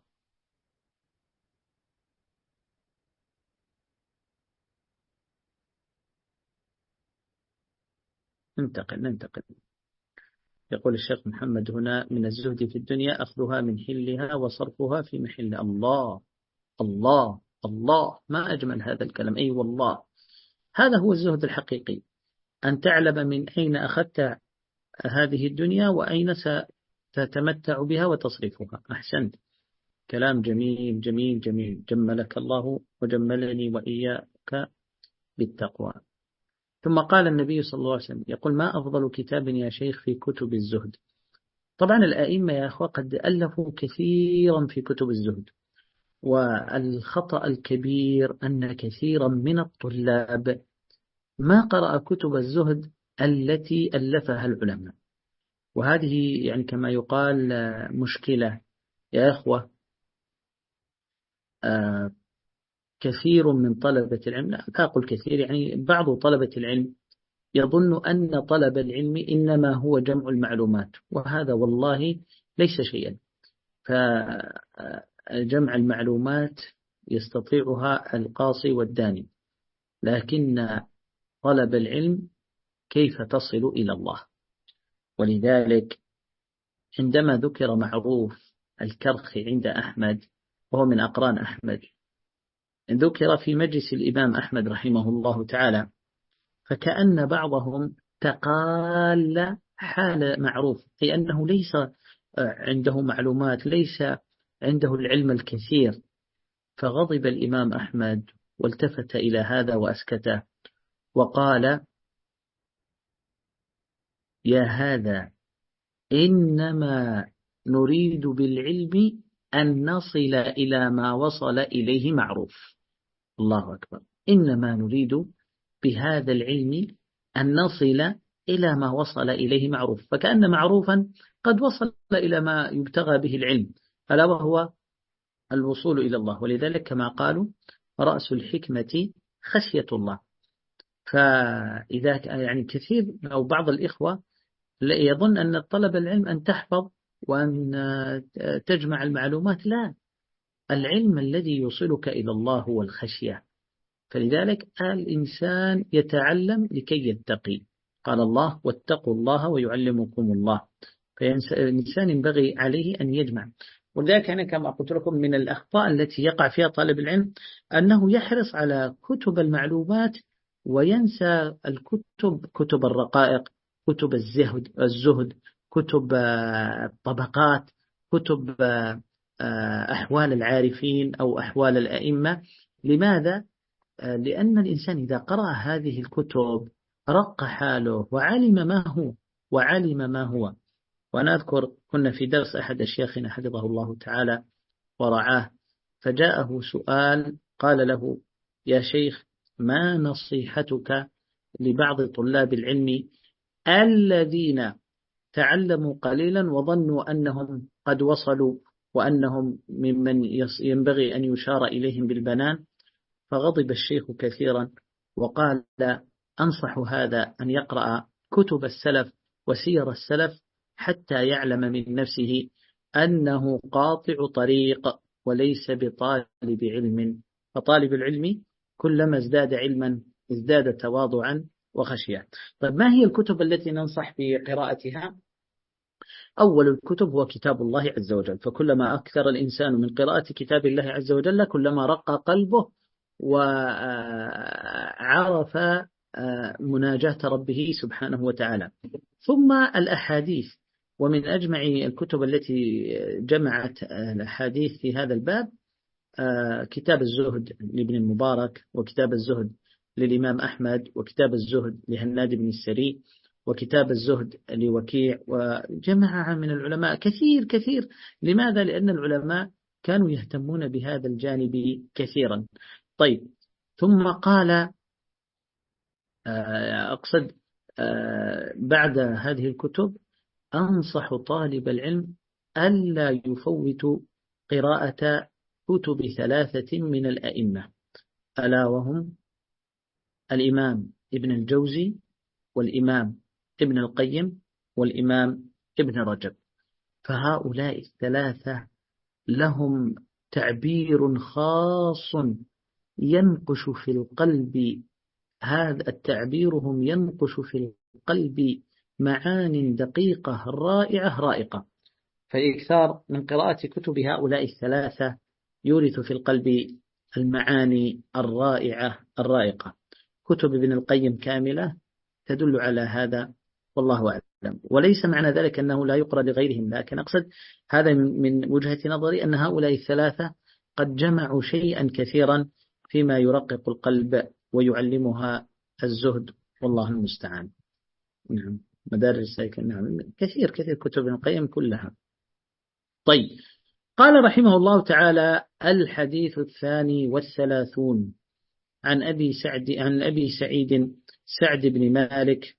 ننتقل ننتقل يقول الشيخ محمد هنا: من الزهد في الدنيا أخذها من حلها وصرفها في محل. الله الله الله، ما أجمل هذا الكلام. أي والله، هذا هو الزهد الحقيقي، أن تعلم من أين أخذت هذه الدنيا وأين ستتمتع بها وتصرفها. أحسنت، كلام جميل جميل جميل، جملك الله وجملني وإياك بالتقوى. ثم قال النبي صلى الله عليه وسلم يقول: ما أفضل كتاب يا شيخ في كتب الزهد؟ طبعا الآئمة يا أخوة قد ألفوا كثيرا في كتب الزهد، والخطأ الكبير أن كثيرا من الطلاب ما قرأ كتب الزهد التي ألفها العلماء، وهذه يعني كما يقال مشكلة يا أخوة. آه كثير من طلبة العلم، لا أقول كثير، يعني بعض طلبة العلم يظن أن طلب العلم إنما هو جمع المعلومات، وهذا والله ليس شيئا. فجمع المعلومات يستطيعها القاصي والداني، لكن طلب العلم كيف تصل إلى الله. ولذلك عندما ذكر معروف الكرخي عند أحمد، وهو من أقران أحمد، ذكر في مجلس الإمام أحمد رحمه الله تعالى، فكأن بعضهم تقال حال معروف، أي أنه ليس عنده معلومات، ليس عنده العلم الكثير. فغضب الإمام أحمد والتفت إلى هذا وأسكته وقال: يا هذا، إنما نريد بالعلم أن نصل إلى ما وصل إليه معروف. الله أكبر، إنما نريد بهذا العلم أن نصل إلى ما وصل إليه معروف، فكأن معروفا قد وصل إلى ما يبتغى به العلم، ألا وهو الوصول إلى الله. ولذلك كما قالوا: رأس الحكمة خشية الله. فإذا يعني كثير أو بعض الإخوة يظن أن طلب العلم أن تحفظ وأن تجمع المعلومات، لا، العلم الذي يوصلك إلى الله هو الخشية. فلذلك الإنسان يتعلم لكي يتقي، قال الله: واتقوا الله ويعلمكم الله. فالإنسان ينبغي عليه أن يجمع. ولذلك أنا كما قلت لكم من الأخطاء التي يقع فيها طالب العلم أنه يحرص على كتب المعلومات وينسى الكتب، كتب الرقائق كتب الزهد الزهد كتب الطبقات، كتب أحوال العارفين أو أحوال الأئمة. لماذا؟ لأن الإنسان إذا قرأ هذه الكتب رق حاله وعلم ما هو وعلم ما هو. وأنا أذكر كنا في درس أحد أشياخنا حفظه الله تعالى ورعاه، فجاءه سؤال قال له: يا شيخ، ما نصيحتك لبعض طلاب العلم الذين تعلموا قليلا وظنوا أنهم قد وصلوا وأنهم ممن ينبغي أن يشار إليهم بالبنان؟ فغضب الشيخ كثيرا وقال: أنصح هذا أن يقرأ كتب السلف وسير السلف حتى يعلم من نفسه أنه قاطع طريق وليس بطالب علم، فطالب العلم كلما ازداد علما ازداد تواضعا وخشية. طيب، ما هي الكتب التي ننصح بقراءتها؟ أول الكتب هو كتاب الله عز وجل، فكلما أكثر الإنسان من قراءة كتاب الله عز وجل كلما رق قلبه وعرف مناجاة ربه سبحانه وتعالى. ثم الأحاديث، ومن أجمع الكتب التي جمعت الأحاديث في هذا الباب كتاب الزهد لابن المبارك، وكتاب الزهد للإمام أحمد، وكتاب الزهد لهناد بن السري، وكتاب الزهد لوكيع، وجماعة من العلماء كثير كثير. لماذا؟ لأن العلماء كانوا يهتمون بهذا الجانب كثيرا. طيب، ثم قال أقصد بعد هذه الكتب أنصح طالب العلم ألا يفوت قراءة كتب ثلاثة من الأئمة، ألا وهم الإمام ابن الجوزي، والإمام ابن القيم، والإمام ابن رجب. فهؤلاء الثلاثة لهم تعبير خاص ينقش في القلب، هذا التعبير هم ينقش في القلب معان دقيقة رائعة رائقة. فالإكثار من قراءة كتب هؤلاء الثلاثة يورث في القلب المعاني الرائعة الرائقة. كتب ابن القيم كاملة تدل على هذا، والله أعلم. وليس معنى ذلك أنه لا يقرأ لغيرهم، لكن أقصد هذا من وجهة نظري أن هؤلاء الثلاثة قد جمعوا شيئا كثيرا فيما يرقق القلب ويعلمها الزهد، والله المستعان. نعم، مدارج السالكين، نعم، كثير كثير كتب ابن القيم كلها. طيب، قال رحمه الله تعالى: الحديث الثاني والثلاثون عن أبي سعد عن أبي سعيد سعد بن مالك،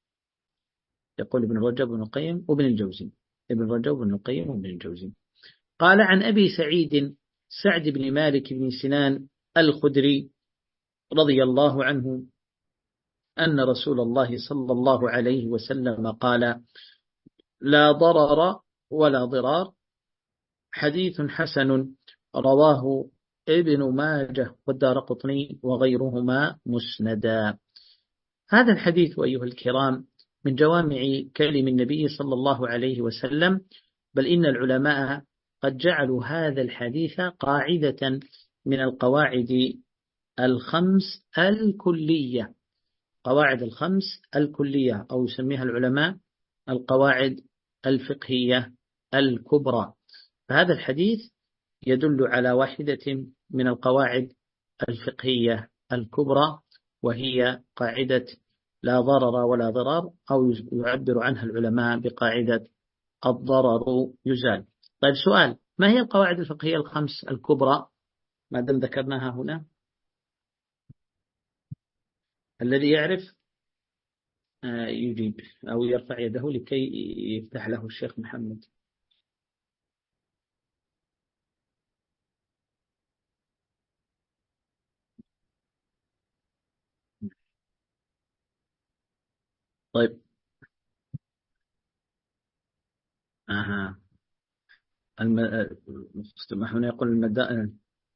يقول ابن رجب بن القيم وابن الجوزي، ابن رجب بن القيم وابن الجوزي. قال: عن أبي سعيد سعد بن مالك بن سنان الخدري رضي الله عنه أن رسول الله صلى الله عليه وسلم قال: لا ضرر ولا ضرار، حديث حسن رواه ابن ماجه والدارقطني وغيرهما مسندا. هذا الحديث أيها الكرام من جوامع كلم النبي صلى الله عليه وسلم، بل إن العلماء قد جعلوا هذا الحديث قاعدة من القواعد الخمس الكلية، قواعد الخمس الكلية، أو يسميها العلماء القواعد الفقهية الكبرى. فهذا الحديث يدل على واحدة من القواعد الفقهية الكبرى، وهي قاعدة لا ضرر ولا ضرار، أو يعبر عنها العلماء بقاعدة الضرر يزال. طيب، سؤال: ما هي القواعد الفقهية الخمس الكبرى ما دام ذكرناها هنا؟ الذي يعرف يجيب أو يرفع يده لكي يفتح له الشيخ محمد. طيب، أها، الم... هنا يقول المدائن.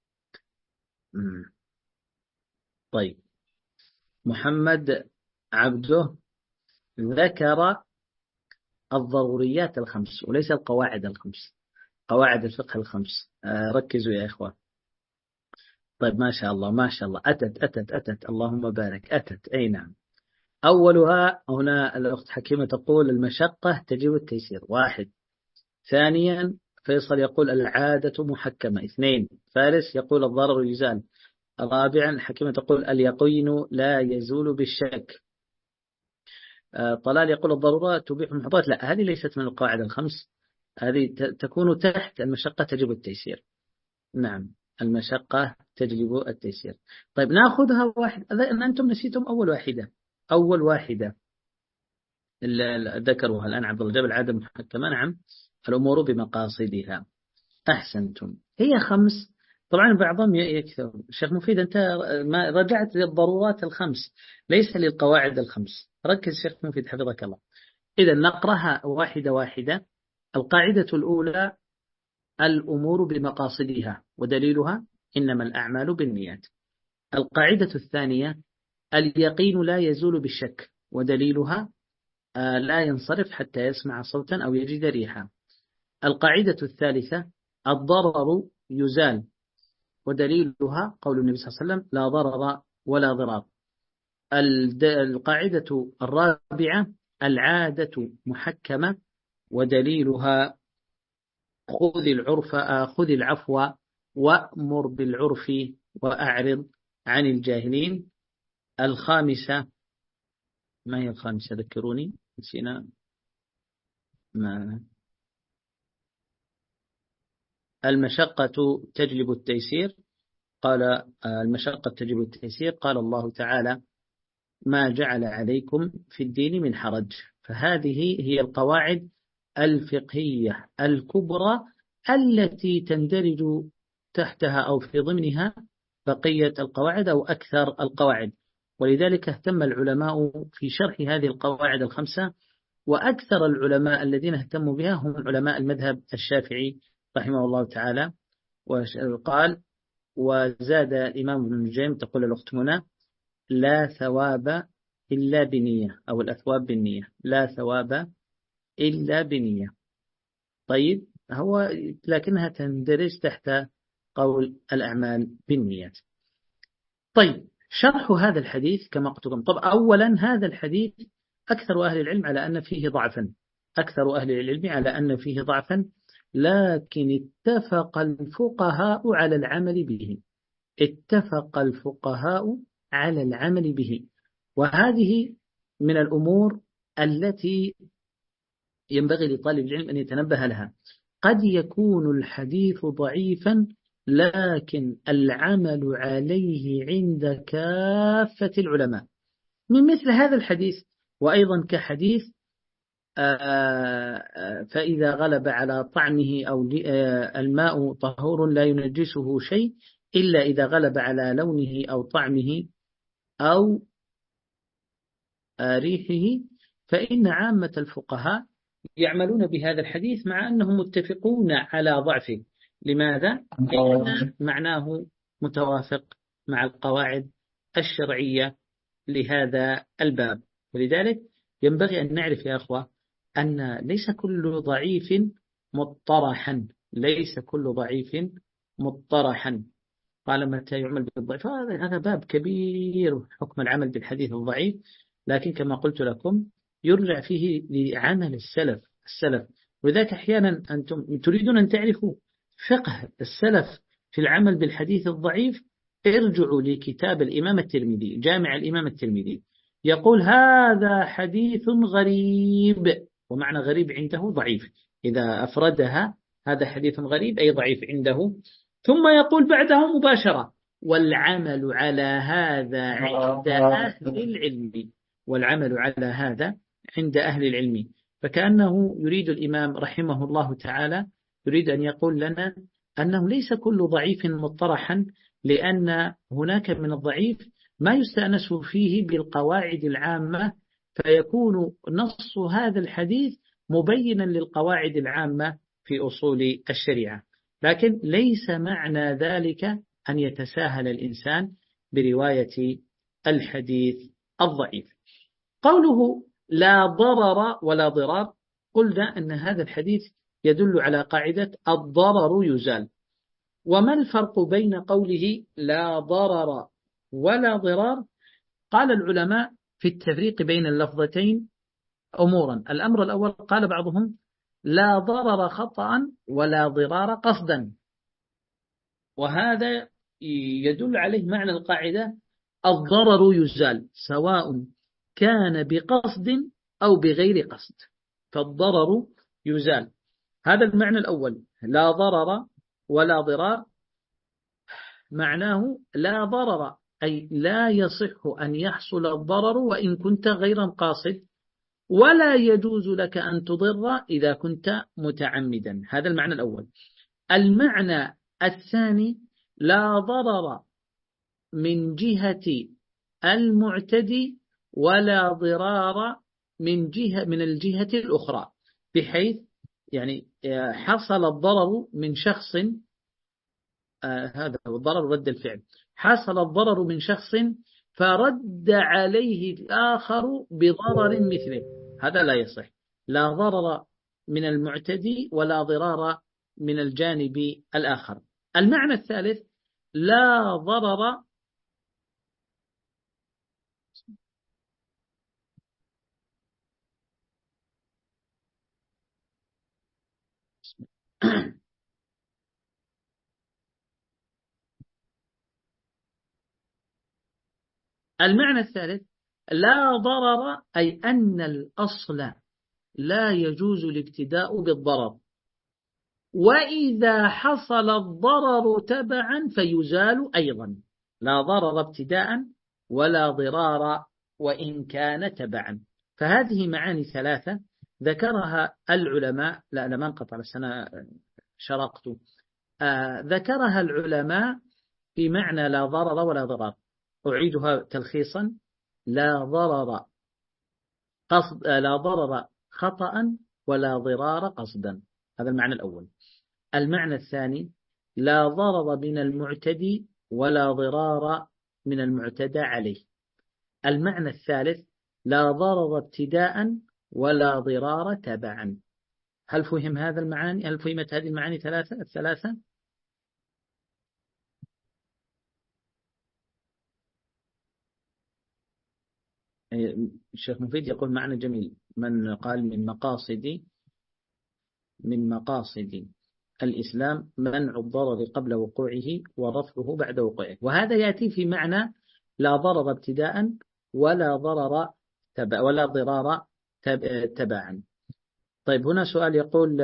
طيب، محمد عبده ذكر الضروريات الخمس وليس القواعد الخمس، قواعد الفقه الخمس. ركزوا يا إخوان. طيب، ما شاء الله ما شاء الله، أتت أتت أتت اللهم بارك، أتت، أي نعم. أولها هنا الأخت حكيمة تقول المشقة تجب التيسير، واحد. ثانيا فيصل يقول العادة محكمة، اثنين. ثالث يقول الضرر يزال. رابعا حكيمة تقول اليقين لا يزول بالشك. طلال يقول الضرورة تبيح المحظورات. لا، هذه ليست من القواعد الخمس، هذه تكون تحت المشقة تجب التيسير. نعم، المشقة تجلب التيسير. طيب نأخذها واحد، أنتم نسيتم أول واحدة. أول واحدة ذكروها الآن عبد الله جاب العادة محكمة. نعم، الأمور بمقاصدها. أحسنتم، هي خمس. طبعا بعضهم يكثر. الشيخ مفيد أنت ما رجعت للضرورات الخمس ليس للقواعد الخمس. ركز شيخ مفيد حفظك الله. إذا نقرأها واحدة واحدة. القاعدة الأولى الأمور بمقاصدها ودليلها إنما الأعمال بالنيات. القاعدة الثانية اليقين لا يزول بالشك ودليلها لا ينصرف حتى يسمع صوتا أو يجد ريحا. القاعدة الثالثة الضرر يزال ودليلها قول النبي صلى الله عليه وسلم لا ضرر ولا ضرار. القاعدة الرابعة العادة محكمة ودليلها خذ العرف خذ العفو وأمر بالعرف وأعرض عن الجاهلين. الخامسة ما هي الخامسة؟ ذكروني، نسينا. ما المشقة تجلب التيسير. قال المشقة تجلب التيسير. قال الله تعالى ما جعل عليكم في الدين من حرج. فهذه هي القواعد الفقهية الكبرى التي تندرج تحتها أو في ضمنها بقية القواعد أو أكثر القواعد. ولذلك اهتم العلماء في شرح هذه القواعد الخمسة، وأكثر العلماء الذين اهتموا بها هم علماء المذهب الشافعي رحمه الله تعالى. وقال وزاد الإمام ابن الجيم تقول الأخت منى لا ثواب إلا بنية، أو الأثواب بالنية، لا ثواب إلا بنية. طيب هو لكنها تندرج تحت قول الأعمال بالنيات. طيب شرح هذا الحديث كما قلت لكم. طب أولا هذا الحديث أكثر أهل العلم على أن فيه ضعفا، أكثر أهل العلم على أن فيه ضعفا، لكن اتفق الفقهاء على العمل به. اتفق الفقهاء على العمل به. وهذه من الأمور التي ينبغي لطالب العلم أن يتنبه لها. قد يكون الحديث ضعيفا لكن العمل عليه عند كافة العلماء، من مثل هذا الحديث. وأيضا كحديث فإذا غلب على طعمه أو الماء طهور لا ينجسه شيء إلا إذا غلب على لونه أو طعمه أو ريحه، فإن عامة الفقهاء يعملون بهذا الحديث مع أنهم متفقون على ضعفه. لماذا؟ لأن معناه متوافق مع القواعد الشرعية لهذا الباب. ولذلك ينبغي أن نعرف يا أخوة أن ليس كل ضعيف مطرحا، ليس كل ضعيف مطرحا. قال متى يعمل بالضعيف؟ هذا باب كبير، حكم العمل بالحديث الضعيف. لكن كما قلت لكم يرجع فيه لعمل السلف السلف ولذلك أحيانا أنتم تريدون أن تعرفوا فقه السلف في العمل بالحديث الضعيف، ارجعوا لكتاب الإمام الترمذي، جامع الإمام الترمذي، يقول هذا حديث غريب. ومعنى غريب عنده ضعيف، إذا أفردها هذا حديث غريب أي ضعيف عنده. ثم يقول بعده مباشرة والعمل على هذا عند أهل العلم، والعمل على هذا عند أهل العلم. فكأنه يريد الإمام رحمه الله تعالى يريد أن يقول لنا أنه ليس كل ضعيف مطرحا، لأن هناك من الضعيف ما يستأنس فيه بالقواعد العامة، فيكون نص هذا الحديث مبينا للقواعد العامة في أصول الشريعة. لكن ليس معنى ذلك أن يتساهل الإنسان برواية الحديث الضعيف. قوله لا ضرر ولا ضرار، قلنا أن هذا الحديث يدل على قاعدة الضرر يزال. وما الفرق بين قوله لا ضرر ولا ضرار؟ قال العلماء في التفريق بين اللفظتين أمورا. الأمر الأول قال بعضهم لا ضرر خطأ ولا ضرار قصدا، وهذا يدل عليه معنى القاعدة الضرر يزال سواء كان بقصد أو بغير قصد، فالضرر يزال. هذا المعنى الأول، لا ضرر ولا ضرار، معناه لا ضرر أي لا يصح أن يحصل الضرر وإن كنت غير قاصد، ولا يجوز لك أن تضر إذا كنت متعمدا. هذا المعنى الأول. المعنى الثاني لا ضرر من جهة المعتدي ولا ضرار من جهة من الجهة الأخرى، بحيث يعني حصل الضرر من شخص، آه هذا هو الضرر رد الفعل، حصل الضرر من شخص فرد عليه الآخر بضرر مثله، هذا لا يصح. لا ضرر من المعتدي ولا ضرار من الجانب الآخر. المعنى الثالث لا ضرر المعنى الثالث لا ضرر أي أن الأصل لا يجوز الابتداء بالضرر، وإذا حصل الضرر تبعا فيزال أيضا. لا ضرر ابتداء ولا ضرار وإن كان تبعا. فهذه معاني ثلاثة ذكرها العلماء، لا أنا ما انقطع بس أنا شرقت، آه ذكرها العلماء في معنى لا ضرر ولا ضرار. أعيدها تلخيصا: لا ضرر قصد لا ضرر خطأ ولا ضرار قصدا، هذا المعنى الأول. المعنى الثاني لا ضرر من المعتدي ولا ضرار من المعتدى عليه. المعنى الثالث لا ضرر ابتداء ولا ضرار تبعا. هل فهم هذا المعاني؟ هل فهمت هذه المعاني ثلاثة الثلاثة؟ الشيخ مفيد يقول معنى جميل، من قال من مقاصد من مقاصد الإسلام منع الضرر قبل وقوعه ورفعه بعد وقوعه، وهذا يأتي في معنى لا ضرر ابتداء ولا ضرر تبع ولا ضرار تبعا. طيب هنا سؤال يقول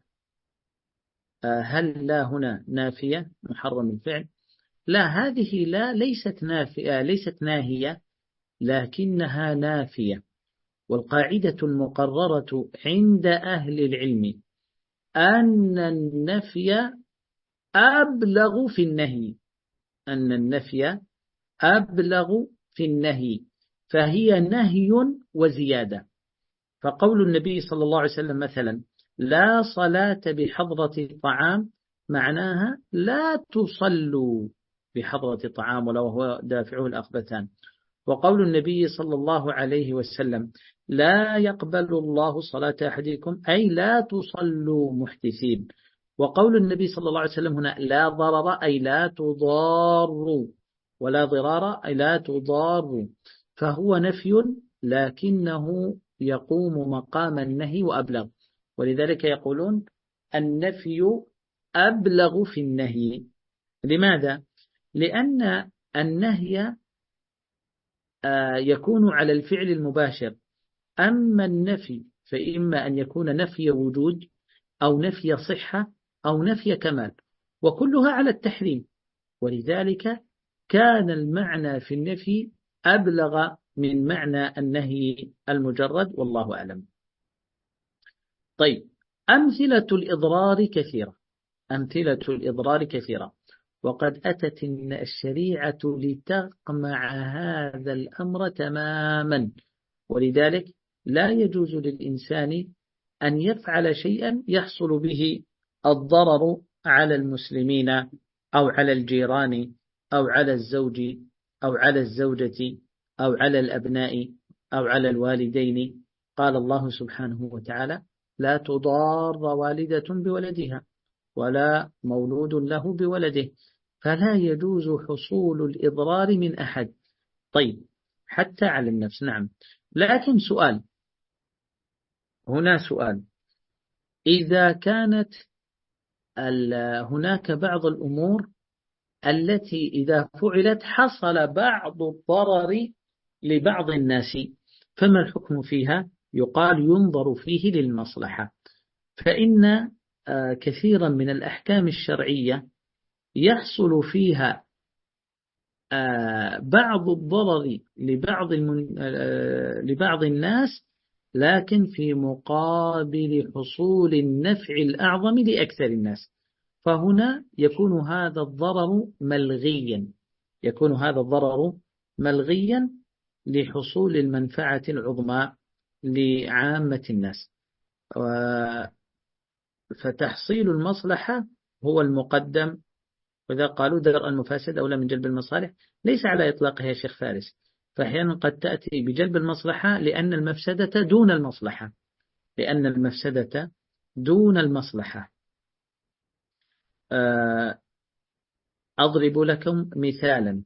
هل لا هنا نافية محرم الفعل؟ لا، هذه لا ليست نافية ليست ناهية، لكنها نافية. والقاعدة المقررة عند أهل العلم أن النفي أبلغ في النهي أن النفي أبلغ في النهي فهي نهي وزيادة. فقول النبي صلى الله عليه وسلم مثلا لا صلاة بحضرة الطعام معناها لا تصلوا بحضرة الطعام ولو هو دافعه الأخبثان. وقول النبي صلى الله عليه وسلم لا يقبل الله صلاة أحدكم أي لا تصلوا محدثين. وقول النبي صلى الله عليه وسلم هنا لا ضرر أي لا تضاروا، ولا ضرار أي لا تضاروا، فهو نفي لكنه يقوم مقام النهي وأبلغ. ولذلك يقولون النفي أبلغ في النهي. لماذا؟ لأن النهي يكون على الفعل المباشر، أما النفي فإما أن يكون نفي وجود أو نفي صحة أو نفي كمال، وكلها على التحريم. ولذلك كان المعنى في النفي أبلغ من معنى النهي المجرد، والله أعلم. طيب أمثلة الإضرار كثيرة أمثلة الإضرار كثيرة وقد أتت الشريعة لتقمع هذا الأمر تماما. ولذلك لا يجوز للإنسان أن يفعل شيئا يحصل به الضرر على المسلمين أو على الجيران أو على الزوج أو على الزوجة أو على الأبناء أو على الوالدين. قال الله سبحانه وتعالى لا تضار والدة بولدها ولا مولود له بولده، فلا يجوز حصول الإضرار من أحد. طيب حتى على النفس. نعم. لكن سؤال، هنا سؤال، إذا كانت هناك بعض الأمور التي إذا فعلت حصل بعض الضرر لبعض الناس، فما الحكم فيها؟ يقال ينظر فيه للمصلحة. فإن كثيرا من الأحكام الشرعية يحصل فيها بعض الضرر لبعض المن... لبعض الناس، لكن في مقابل حصول النفع الأعظم لأكثر الناس، فهنا يكون هذا الضرر ملغيا، يكون هذا الضرر ملغيا لحصول المنفعة العظمى لعامة الناس. فتحصيل المصلحة هو المقدم، وإذا قالوا درء المفاسد أولى من جلب المصالح، ليس على إطلاقها يا شيخ فارس. فأحيانا قد تأتي بجلب المصلحة لأن المفسدة دون المصلحة، لأن المفسدة دون المصلحة. أضرب لكم مثالا،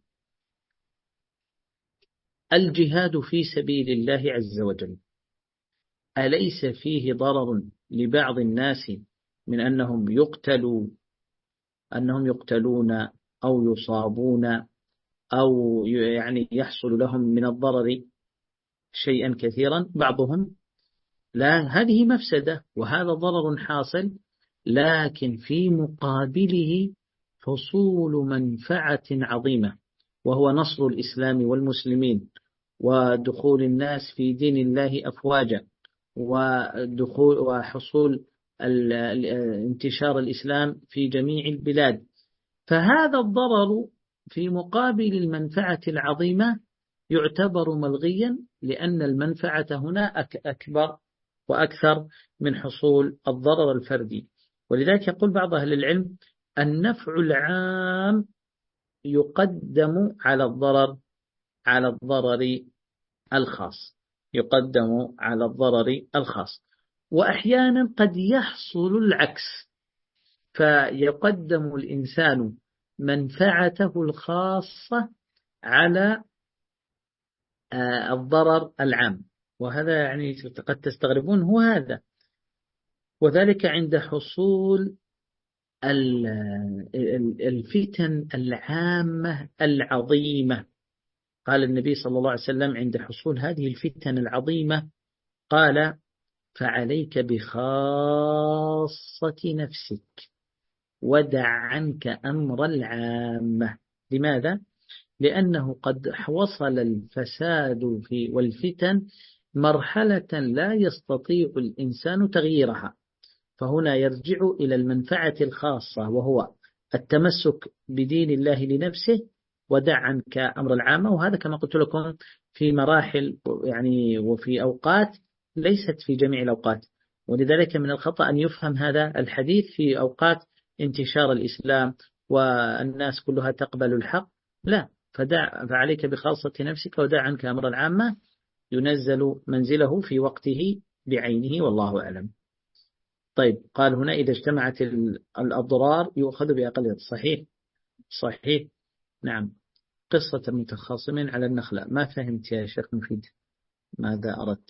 الجهاد في سبيل الله عز وجل أليس فيه ضرر لبعض الناس من أنهم يقتلوا أنهم يقتلون أو يصابون أو يعني يحصل لهم من الضرر شيئا كثيرا؟ بعضهم لا، هذه مفسدة وهذا ضرر حاصل، لكن في مقابله حصول منفعة عظيمة، وهو نصر الإسلام والمسلمين ودخول الناس في دين الله أفواجا، ودخول وحصول انتشار الإسلام في جميع البلاد. فهذا الضرر في مقابل المنفعة العظيمة يعتبر ملغيا، لأن المنفعة هنا أكبر وأكثر من حصول الضرر الفردي. ولذلك يقول بعض أهل العلم النفع العام يقدم على الضرر على الضرر الخاص، يقدم على الضرر الخاص. وأحيانا قد يحصل العكس، فيقدم الإنسان منفعته الخاصة على الضرر العام، وهذا يعني قد تستغربون هو هذا، وذلك عند حصول الفتن العامة العظيمة. قال النبي صلى الله عليه وسلم عند حصول هذه الفتن العظيمة قال فعليك بخاصة نفسك ودع عنك أمر العامة. لماذا؟ لأنه قد وصل الفساد في والفتن مرحلة لا يستطيع الإنسان تغييرها، فهنا يرجع إلى المنفعة الخاصة وهو التمسك بدين الله لنفسه ودع عنك أمر العامة. وهذا كما قلت لكم في مراحل يعني وفي أوقات ليست في جميع الأوقات، ولذلك من الخطأ أن يفهم هذا الحديث في أوقات انتشار الإسلام والناس كلها تقبل الحق، لا، فدع فعليك بخاصة نفسك ودع عنك أمر العامة، ينزل منزله في وقته بعينه، والله أعلم. طيب، قال هنا إذا اجتمعت الأضرار يؤخذ بأقلها. صحيح صحيح نعم. قصة المتخاصمين على النخلة، ما فهمت يا شيخ مفيد ماذا أردت؟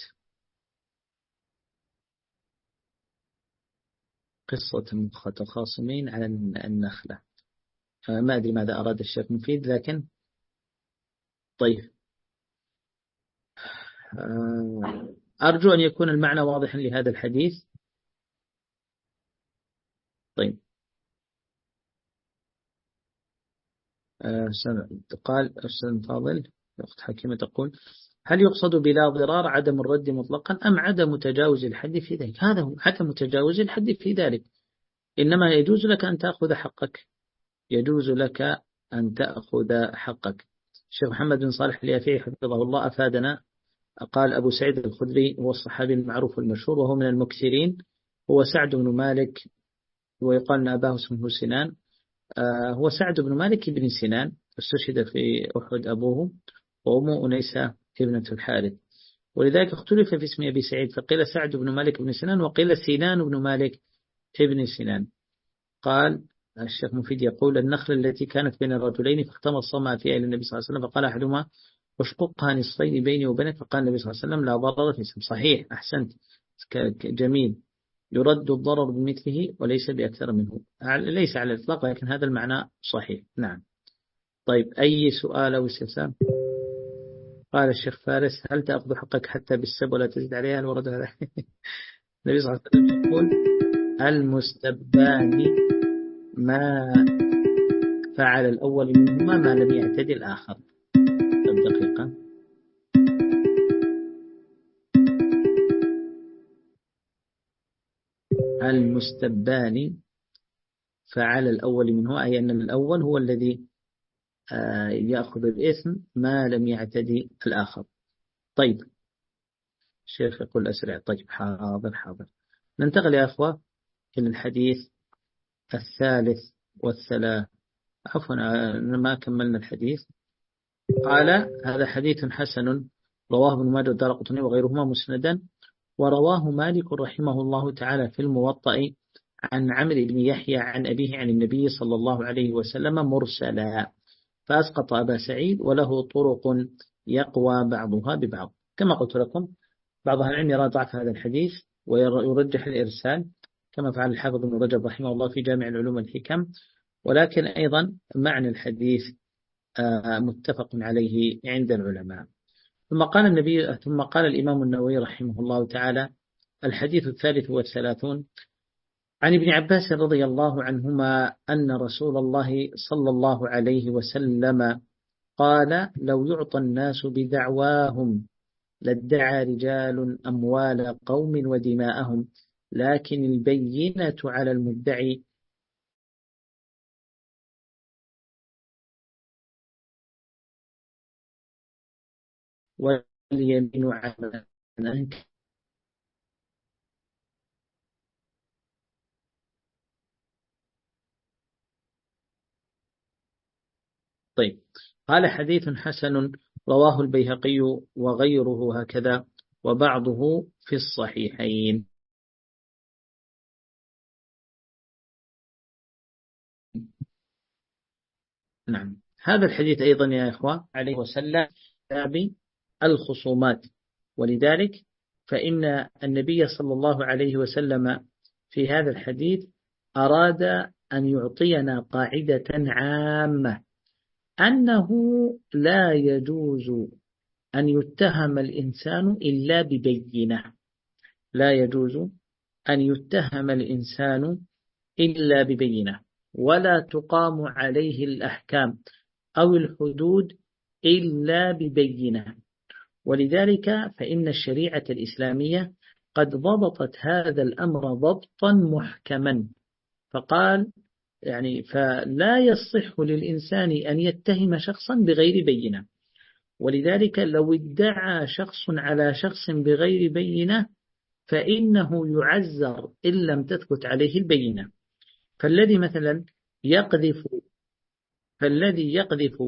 قصة المتخاصمين على النخلة، ما أدري ماذا أراد الشيخ مفيد، لكن طيب أرجو أن يكون المعنى واضحا لهذا الحديث. طيب، قال أستاذ فاضل أخت حكيمة تقول هل يقصد بلا ضرار عدم الرد مطلقا أم عدم تجاوز الحد في ذلك؟ هذا هو عدم تجاوز الحد في ذلك، إنما يجوز لك أن تأخذ حقك، يجوز لك أن تأخذ حقك. الشيخ محمد بن صالح اليافعي حفظه الله أفادنا، قال أبو سعيد الخدري هو الصحابي المعروف المشهور وهو من المكثرين، هو سعد بن مالك، ويقال أن أباه اسمه سنان، هو سعد بن مالك بن سنان، استشهد في أحد أبوه، وأمه أنيسة ابنة الحارث، ولذلك اختلف في اسم أبي سعيد، فقيل سعد بن مالك بن سنان وقيل سنان بن مالك ابن سنان. قال الشيخ مفيد يقول النخلة التي كانت بين الرجلين فاختمص ما فيها إلى النبي صلى الله عليه وسلم، فقال أحدهما واشققها نصفين بيني وبينك، فقال النبي صلى الله عليه وسلم لا ضرر في اسم. صحيح، أحسنت، جميل. يرد الضرر بمثله وليس بأكثر منه، ليس على الإطلاق، لكن هذا المعنى صحيح. نعم. طيب، أي سؤال أو استفسار؟ قال الشيخ فارس: هل تأخذ حقك حتى بالسب ولا تزيد عليها؟ الورد هذا النبي صلى الله عليه وسلم يقول: المستبان ما فعل الأول منهما ما لم يعتدي الآخر. الدقيقة المستبان فعل الأول منه، أي أن الأول هو الذي يأخذ الإثم ما لم يعتدي الآخر. طيب، الشيخ يقول أسرع. طيب، حاضر حاضر. ننتقل يا أخوة إلى الحديث الثالث والثلاث. عفوا، ما كملنا الحديث. قال: هذا حديث حسن رواه ابن ماجه والدارقطني وغيرهما مسندا، ورواه مالك رحمه الله تعالى في الموطأ عن عمرو بن يحيى عن أبيه عن النبي صلى الله عليه وسلم مرسلا، فأسقط أبا سعيد، وله طرق يقوى بعضها ببعض. كما قلت لكم، بعض أهل العلم يرى ضعف هذا الحديث ويرجح الإرسال، كما فعل الحافظ ابن رجب رحمه الله في جامع العلوم والحكم، ولكن أيضا معنى الحديث متفق عليه عند العلماء. ثم قال النبي ثم قال الإمام النووي رحمه الله تعالى: الحديث الثالث والثلاثون عن ابن عباس رضي الله عنهما أن رسول الله صلى الله عليه وسلم قال: لو يعطى الناس بدعواهم لادعى رجال أموال قوم ودماءهم، لكن البينة على المدعي واليمين على من أنكر. طيب، قال: حديث حسن رواه البيهقي وغيره هكذا، وبعضه في الصحيحين. نعم. هذا الحديث أيضا يا إخوة عليه وسلم باب الخصومات، ولذلك فإن النبي صلى الله عليه وسلم في هذا الحديث أراد أن يعطينا قاعدة عامة، أنه لا يجوز أن يتهم الإنسان إلا ببينة. لا يجوز أن يتهم الإنسان إلا ببينة، ولا تقام عليه الأحكام أو الحدود إلا ببينة. ولذلك فإن الشريعة الإسلامية قد ضبطت هذا الأمر ضبطا محكما، فقال يعني فلا يصح للإنسان أن يتهم شخصا بغير بينة. ولذلك لو ادعى شخص على شخص بغير بينة فإنه يعزر إن لم تثبت عليه البينة. فالذي مثلا يقذف فالذي يقذف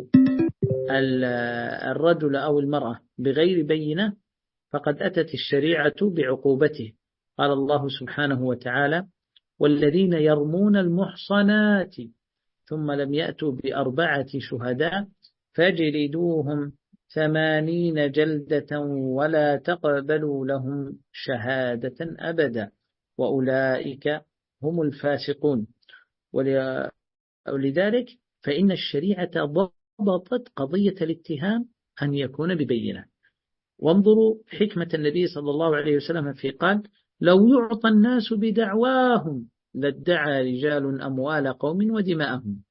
الرجل أو المرأة بغير بينة فقد أتت الشريعة بعقوبته. قال الله سبحانه وتعالى: والذين يرمون المحصنات ثم لم يأتوا بأربعة شهداء فاجلدوهم ثمانين جلدة ولا تقبلوا لهم شهادة أبدا وأولئك هم الفاسقون. ولذلك فإن الشريعة ضبطت قضية الاتهام أن يكون ببينة. وانظروا حكمة النبي صلى الله عليه وسلم في قال: لو يعطى الناس بدعواهم لادعى رجال أموال قوم ودماءهم.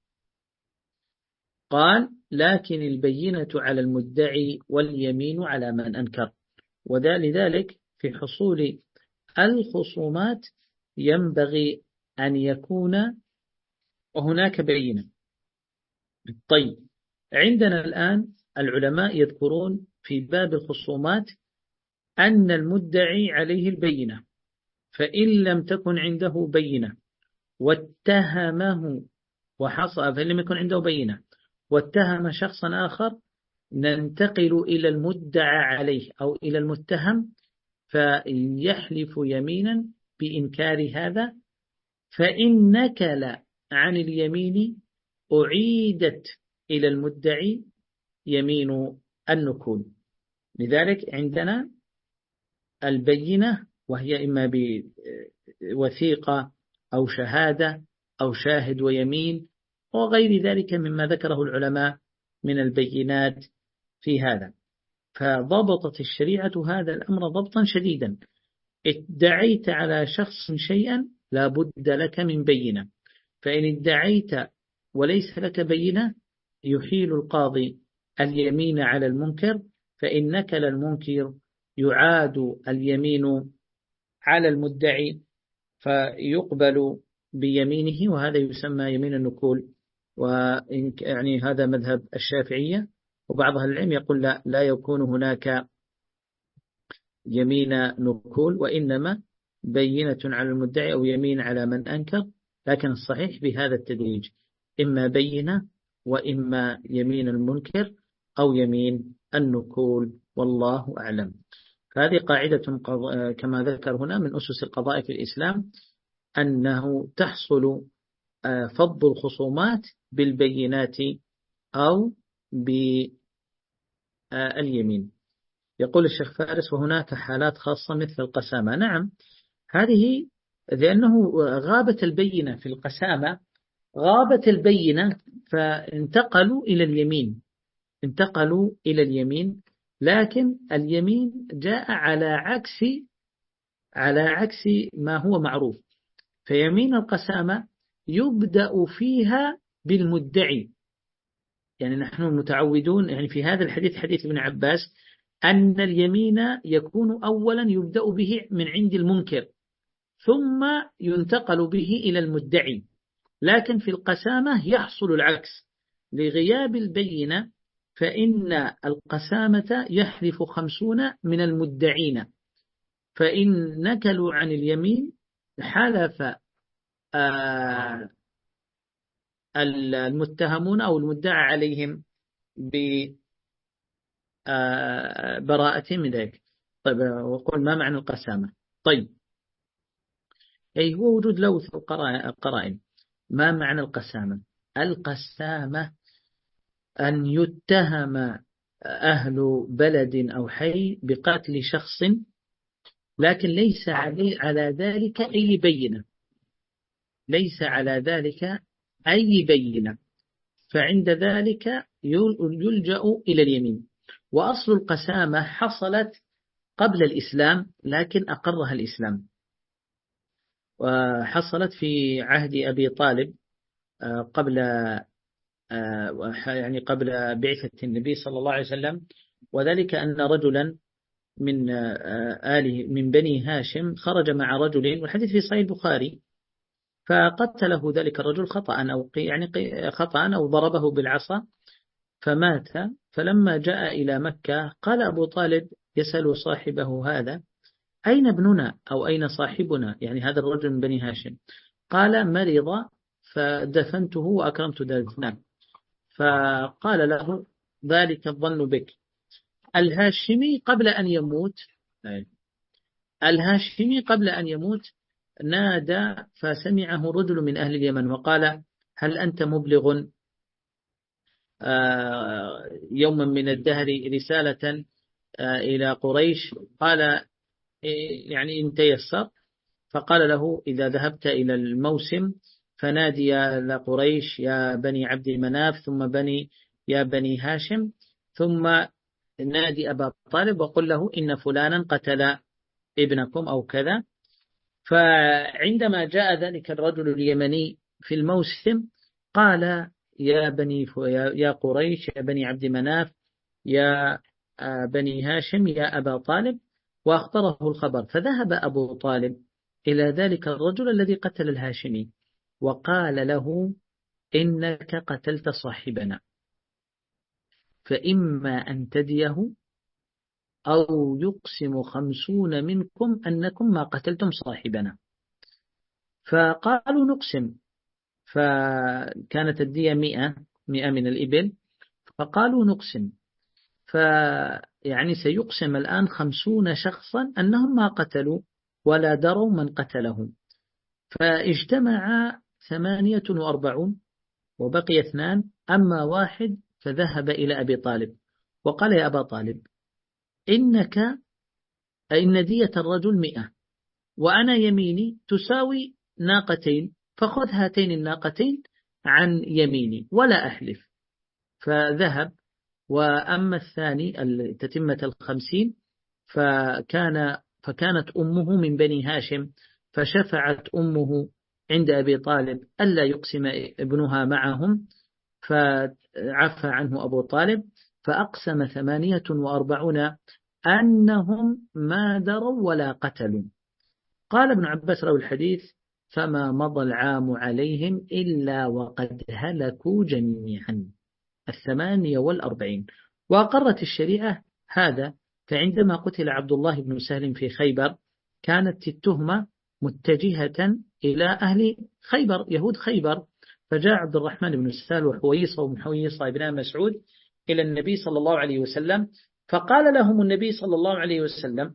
قال: لكن البينة على المدعي واليمين على من أنكر. ولذلك في حصول الخصومات ينبغي أن يكون هناك بينة. طيب، عندنا الآن العلماء يذكرون في باب الخصومات أن المدعي عليه البينة، فإن لم تكن عنده بينة واتهمه وحصل فإن لم يكن عنده بينة واتهم شخصا آخر، ننتقل إلى المدعى عليه أو إلى المتهم فيحلف يمينا بإنكار هذا، فإن نكل عن اليمين أعيدت إلى المدعي يمين النكول. لذلك عندنا البينة، وهي إما بوثيقة أو شهادة أو شاهد ويمين وغير ذلك مما ذكره العلماء من البينات في هذا. فضبطت الشريعة هذا الأمر ضبطا شديدا. ادعيت على شخص شيئا لا بد لك من بينة، فإن ادعيت وليس لك بينة يحيل القاضي اليمين على المنكر، فإن نكل المنكر يعاد اليمين على المدعي فيقبل بيمينه، وهذا يسمى يمين النكول. ويعني هذا مذهب الشافعية، وبعض أهل العلم يقول لا, لا يكون هناك يمين نكول، وإنما بينة على المدعي أو يمين على من أنكر. لكن الصحيح بهذا التدريج إما بينة وإما يمين المنكر أو يمين النكول، والله أعلم. فهذه قاعدة كما ذكر هنا من أسس القضاء في الإسلام، أنه تحصل فض الخصومات بالبينات أو باليمين. يقول الشيخ فارس: وهناك حالات خاصة مثل القسامة. نعم، هذه لأنه غابت البينة في القسامة، غابت البينة فانتقلوا إلى اليمين، انتقلوا إلى اليمين. لكن اليمين جاء على عكس على عكس ما هو معروف. فيمين القسامة يبدأ فيها بالمدعي، يعني نحن متعودون يعني في هذا الحديث، حديث ابن عباس، أن اليمين يكون أولا يبدأ به من عند المنكر ثم ينتقل به إلى المدعي. لكن في القسامة يحصل العكس لغياب البينة، فإن القسامة يحلف خمسون من المدعين، فإن نكلوا عن اليمين حلف آه المتهمون أو المدعى عليهم ببراءة من ذلك. طيب، وقل ما معنى القسامة؟ طيب، أي هو وجود لوث القرائن. ما معنى القسامة؟ القسامة أن يتهم أهل بلد أو حي بقتل شخص، لكن ليس عليه على ذلك أي بينة، ليس على ذلك أي بينة، فعند ذلك يلجأ إلى اليمين. وأصل القسامة حصلت قبل الإسلام لكن أقرها الإسلام، وحصلت في عهد أبي طالب قبل يعني قبل بعثة النبي صلى الله عليه وسلم. وذلك أن رجلا من آله من بني هاشم خرج مع رجل، والحديث في صحيح البخاري، فقتله ذلك الرجل خطأ أو يعني خطأ أو ضربه بالعصا فمات. فلما جاء إلى مكة قال أبو طالب يسأل صاحبه هذا: أين ابننا أو أين صاحبنا؟ يعني هذا الرجل من بني هاشم. قال: مرض فدفنته وأكرمت دفنه. فقال له: ذلك الظن بك. الهاشمي قبل أن يموت الهاشمي قبل أن يموت نادى فسمعه رجل من أهل اليمن وقال: هل أنت مبلغ يوما من الدهر رسالة إلى قريش؟ قال: يعني إن تيسر. فقال له: إذا ذهبت إلى الموسم فنادي يا قريش يا بني عبد مناف، ثم بني يا بني هاشم، ثم نادي أبا طالب وقل له إن فلانا قتل ابنكم أو كذا. فعندما جاء ذلك الرجل اليمني في الموسم قال: يا بني يا قريش يا بني عبد مناف يا بني هاشم يا أبا طالب، وأخبره الخبر. فذهب أبو طالب إلى ذلك الرجل الذي قتل الهاشمي وقال له: إنك قتلت صاحبنا، فإما أن تديه أو يقسم خمسون منكم أنكم ما قتلتم صاحبنا. فقالوا: نقسم. فكانت الدية مئة مئة من الإبل، فقالوا: نقسم. فيعني سيقسم الآن خمسون شخصا أنهم ما قتلوا ولا دروا من قتلهم. فاجتمع ثمانية وأربعون وبقي اثنان، أما واحد فذهب إلى أبي طالب وقال يا أبا طالب إنك إن دية الرجل مئة وأنا يميني تساوي ناقتين، فخذ هاتين الناقتين عن يميني ولا أحلف. فذهب. وأما الثاني تتمة الخمسين فكان فكانت أمه من بني هاشم، فشفعت أمه عند أبي طالب ألا يقسم ابنها معهم، فعفى عنه أبو طالب، فأقسم ثمانية وأربعون أنهم ما دروا ولا قتلوا. قال ابن عباس روى الحديث: فما مضى العام عليهم إلا وقد هلكوا جميعا، الثمانية والأربعين. وأقرت الشريعة هذا. فعندما قتل عبد الله بن سهل في خيبر كانت التهمة متجهة إلى أهل خيبر، يهود خيبر. فجاء عبد الرحمن بن سهل وحويصة ومحويصة بن مسعود إلى النبي صلى الله عليه وسلم، فقال لهم النبي صلى الله عليه وسلم: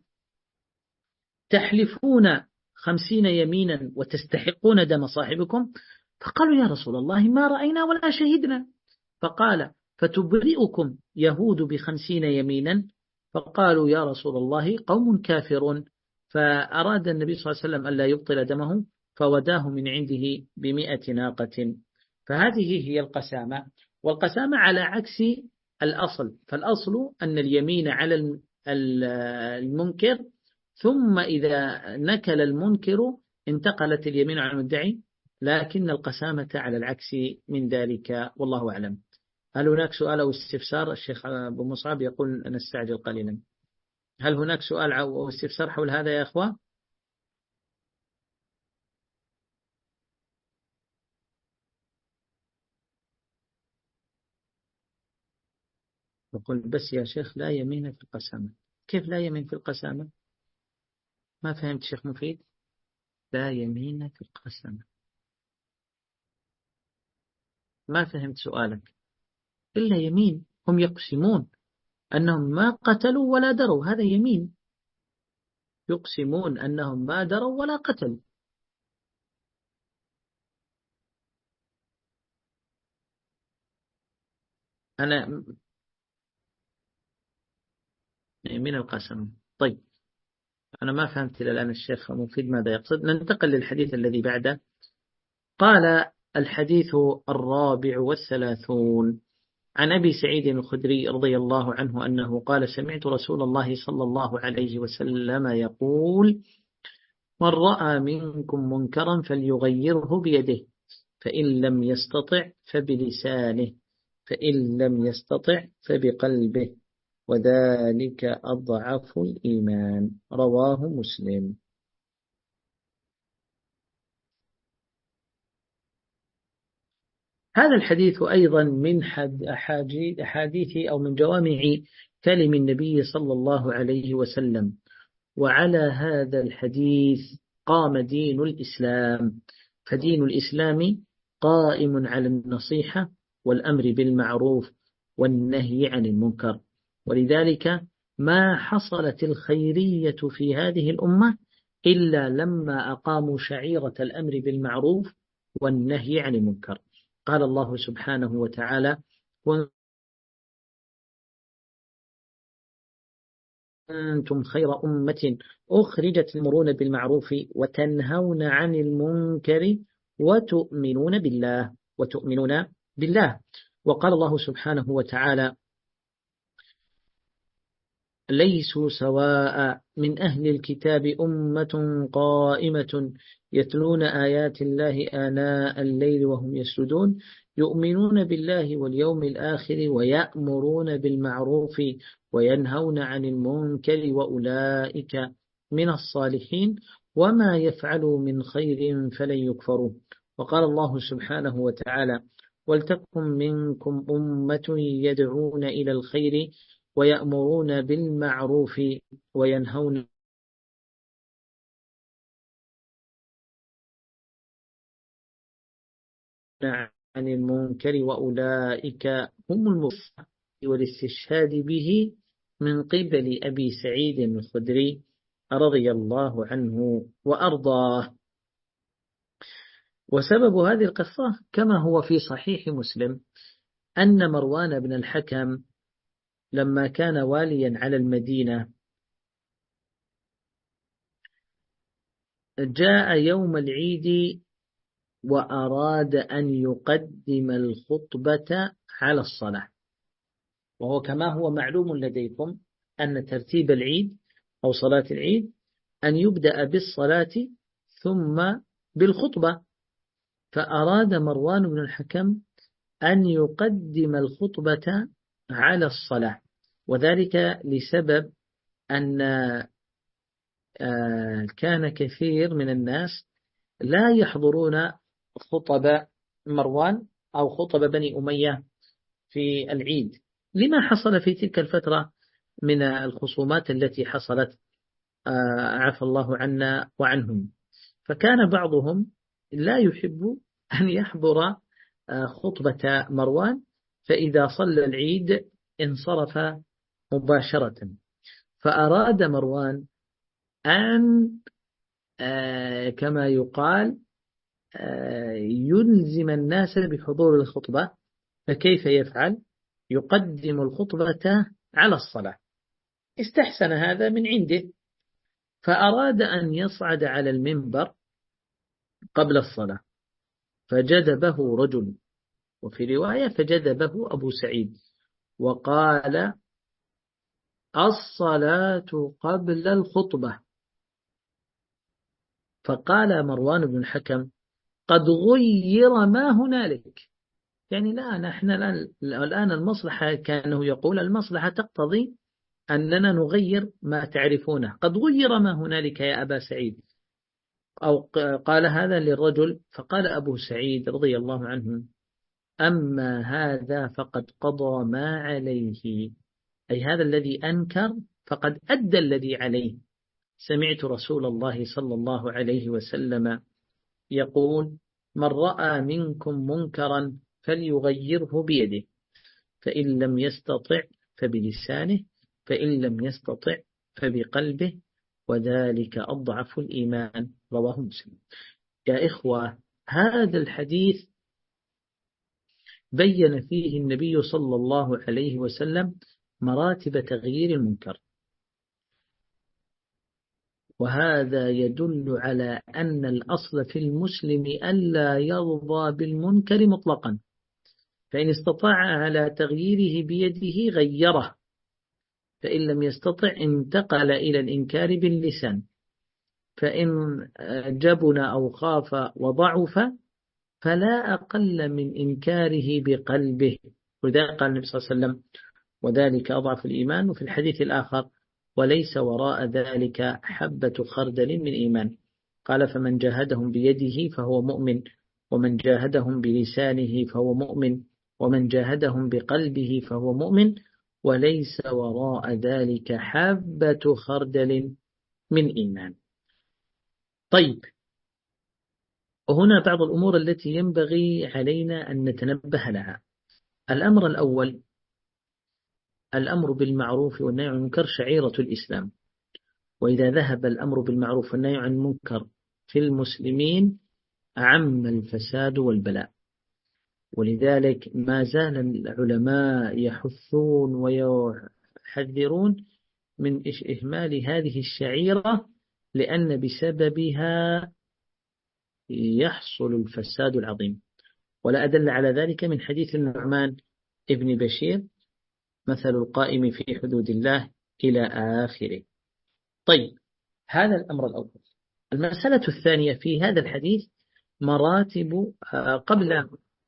تحلفون خمسين يمينا وتستحقون دم صاحبكم؟ فقالوا يا رسول الله ما رأينا ولا شهدنا. فقال: فتبرئكم يهود بخمسين يمينا؟ فقالوا يا رسول الله قوم كافرون. فأراد النبي صلى الله عليه وسلم ألا يبطل دمه، فوداه من عنده بمئة ناقة. فهذه هي القسامة. والقسامة على عكس الأصل، فالأصل أن اليمين على المنكر، ثم إذا نكل المنكر انتقلت اليمين على المدعي، لكن القسامة على العكس من ذلك، والله أعلم. هل هناك سؤال أو استفسار؟ الشيخ أبو مصعب يقول نستعجل قليلا. هل هناك سؤال أو استفسار حول هذا يا أخوة؟ يقول بس يا شيخ لا يمين في القسامة. كيف لا يمين في القسامة؟ ما فهمت شيخ مفيد. لا يمين في القسامة، ما فهمت سؤالك. إلا يمين، هم يقسمون أنهم ما قتلوا ولا دروا، هذا يمين. يقسمون أنهم ما دروا ولا قتلوا. أنا من القسم. طيب، أنا ما فهمت إلى الآن الشيخ مفيد ماذا يقصد. ننتقل للحديث الذي بعده. قال: الحديث الرابع والثلاثون عن أبي سعيد الخدري رضي الله عنه أنه قال: سمعت رسول الله صلى الله عليه وسلم يقول: من رأى منكم منكرا فليغيره بيده، فإن لم يستطع فبلسانه، فإن لم يستطع فبقلبه، وذلك أضعف الإيمان. رواه مسلم. هذا الحديث أيضا من أحاديث أو من جوامع كلم النبي صلى الله عليه وسلم. وعلى هذا الحديث قام دين الإسلام. فدين الإسلام قائم على النصيحة والأمر بالمعروف والنهي عن المنكر. ولذلك ما حصلت الخيرية في هذه الأمة إلا لما أقاموا شعيرة الأمر بالمعروف والنهي عن المنكر. قال الله سبحانه وتعالى: أنتم خير أمة أخرجت تأمرون بالمعروف وتنهون عن المنكر وتؤمنون بالله وتؤمنون بالله. وقال الله سبحانه وتعالى: ليسوا سواء من أهل الكتاب أمة قائمة يتلون آيات الله آناء الليل وهم يسجدون يؤمنون بالله واليوم الآخر ويأمرون بالمعروف وينهون عن المنكر وأولئك من الصالحين وما يفعلوا من خير فلن يكفروا. وقال الله سبحانه وتعالى: ولتكن منكم أمة يدعون إلى الخير ويأمرون بالمعروف وينهون عن المنكر وأولئك هم المفلحون. والاستشهاد به من قبل أبي سعيد الخدري رضي الله عنه وأرضاه. وسبب هذه القصة كما هو في صحيح مسلم أن مروان بن الحكم لما كان واليا على المدينة جاء يوم العيد وأراد أن يقدم الخطبة على الصلاة، وهو كما هو معلوم لديكم أن ترتيب العيد أو صلاة العيد أن يبدأ بالصلاة ثم بالخطبة. فأراد مروان بن الحكم أن يقدم الخطبة على الصلاة، وذلك لسبب أن كان كثير من الناس لا يحضرون خطب مروان أو خطب بني أمية في العيد، لما حصل في تلك الفترة من الخصومات التي حصلت عفى الله عنا وعنهم. فكان بعضهم لا يحب أن يحضر خطبة مروان، فإذا صلى العيد انصرف مباشرة. فأراد مروان أن كما يقال يلزم الناس بحضور الخطبة. فكيف يفعل؟ يقدم الخطبة على الصلاة. استحسن هذا من عنده، فأراد أن يصعد على المنبر قبل الصلاة، فجذبه رجل، وفي رواية فجذبه أبو سعيد وقال: الصلاة قبل الخطبة. فقال مروان بن الحكم: قد غير ما هنالك، يعني لا نحن الآن المصلحة، كانه يقول المصلحة تقتضي أننا نغير ما تعرفونه، قد غير ما هنالك يا أبا سعيد. أو قال هذا للرجل، فقال أبو سعيد رضي الله عنه: أما هذا فقد قضى ما عليه، أي هذا الذي أنكر فقد أدى الذي عليه. سمعت رسول الله صلى الله عليه وسلم يقول: من رأى منكم منكرا فليغيره بيده، فإن لم يستطع فبلسانه، فإن لم يستطع فبقلبه، وذلك أضعف الإيمان. رواه مسلم. يا إخوة، هذا الحديث بين فيه النبي صلى الله عليه وسلم مراتب تغيير المنكر، وهذا يدل على أن الأصل في المسلم ألا يرضى بالمنكر مطلقا، فإن استطاع على تغييره بيده غيره، فإن لم يستطع انتقل إلى الإنكار باللسان، فإن جبن أو خاف وضعف فلا أقل من إنكاره بقلبه. وذلك قال النبي صلى الله عليه وسلم: وذلك أضعف الإيمان. وفي الحديث الآخر: وليس وراء ذلك حبة خردل من إيمان. قال: فمن جاهدهم بيده فهو مؤمن، ومن جاهدهم بلسانه فهو مؤمن، ومن جاهدهم بقلبه فهو مؤمن، وليس وراء ذلك حبة خردل من إيمان. طيب، وهنا بعض الأمور التي ينبغي علينا أن نتنبه لها. الأمر الأول: الأمر بالمعروف والنهي عن المنكر شعيرة الإسلام، وإذا ذهب الأمر بالمعروف والنهي عن المنكر في المسلمين عم الفساد والبلاء. ولذلك ما زال العلماء يحثون ويحذرون من إهمال هذه الشعيرة، لأن بسببها يحصل الفساد العظيم. ولا أدل على ذلك من حديث النعمان ابن بشير: مثل القائم في حدود الله إلى آخره. طيب، هذا الأمر الأول. المسألة الثانية في هذا الحديث مراتب قبل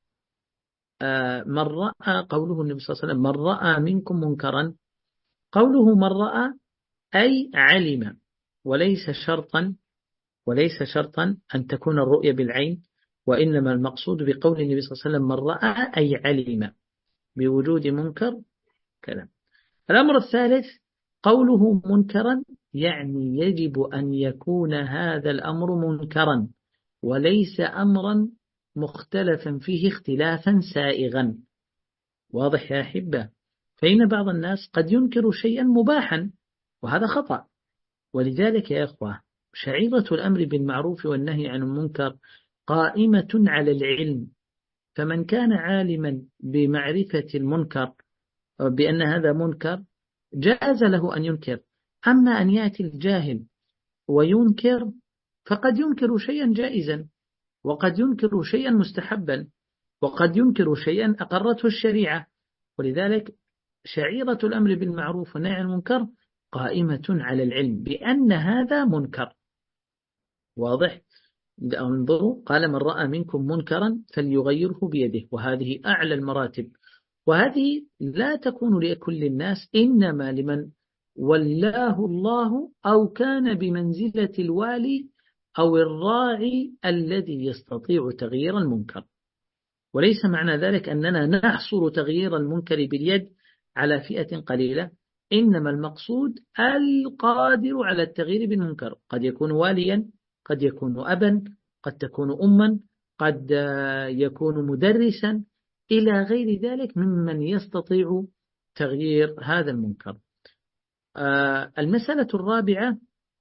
من رأى، قوله النبي صلى الله عليه وسلم: من رأى منكم منكرا. قوله من رأى أي علم، وليس شرطا وليس شرطا أن تكون الرؤية بالعين، وإنما المقصود بقول النبي صلى الله عليه وسلم من رأى أي علم بوجود منكر كلام. الأمر الثالث: قوله منكرا يعني يجب أن يكون هذا الأمر منكرا، وليس أمرا مختلفا فيه اختلافا سائغا. واضح يا أحبة؟ فإن بعض الناس قد ينكر شيئا مباحا، وهذا خطأ. ولذلك يا أخوة، شعيرة الأمر بالمعروف والنهي عن المنكر قائمة على العلم، فمن كان عالما بمعرفة المنكر بأن هذا منكر جاز له أن ينكر. أما أن يأتي الجاهل وينكر، فقد ينكر شيئا جائزا، وقد ينكر شيئا مستحبا، وقد ينكر شيئا أقرته الشريعة. ولذلك شعيرة الأمر بالمعروف والنهي عن المنكر قائمة على العلم بأن هذا منكر. واضح؟ انظروا، قال من رأى منكم منكرا فليغيره بيده، وهذه أعلى المراتب، وهذه لا تكون لكل الناس، إنما لمن ولاه الله أو كان بمنزلة الوالي أو الراعي الذي يستطيع تغيير المنكر. وليس معنى ذلك أننا نحصر تغيير المنكر باليد على فئة قليلة، إنما المقصود القادر على التغيير بالمنكر، قد يكون واليا، قد يكون أبا، قد تكون أما، قد يكون مدرسا، إلى غير ذلك ممن يستطيع تغيير هذا المنكر. المسألة الرابعة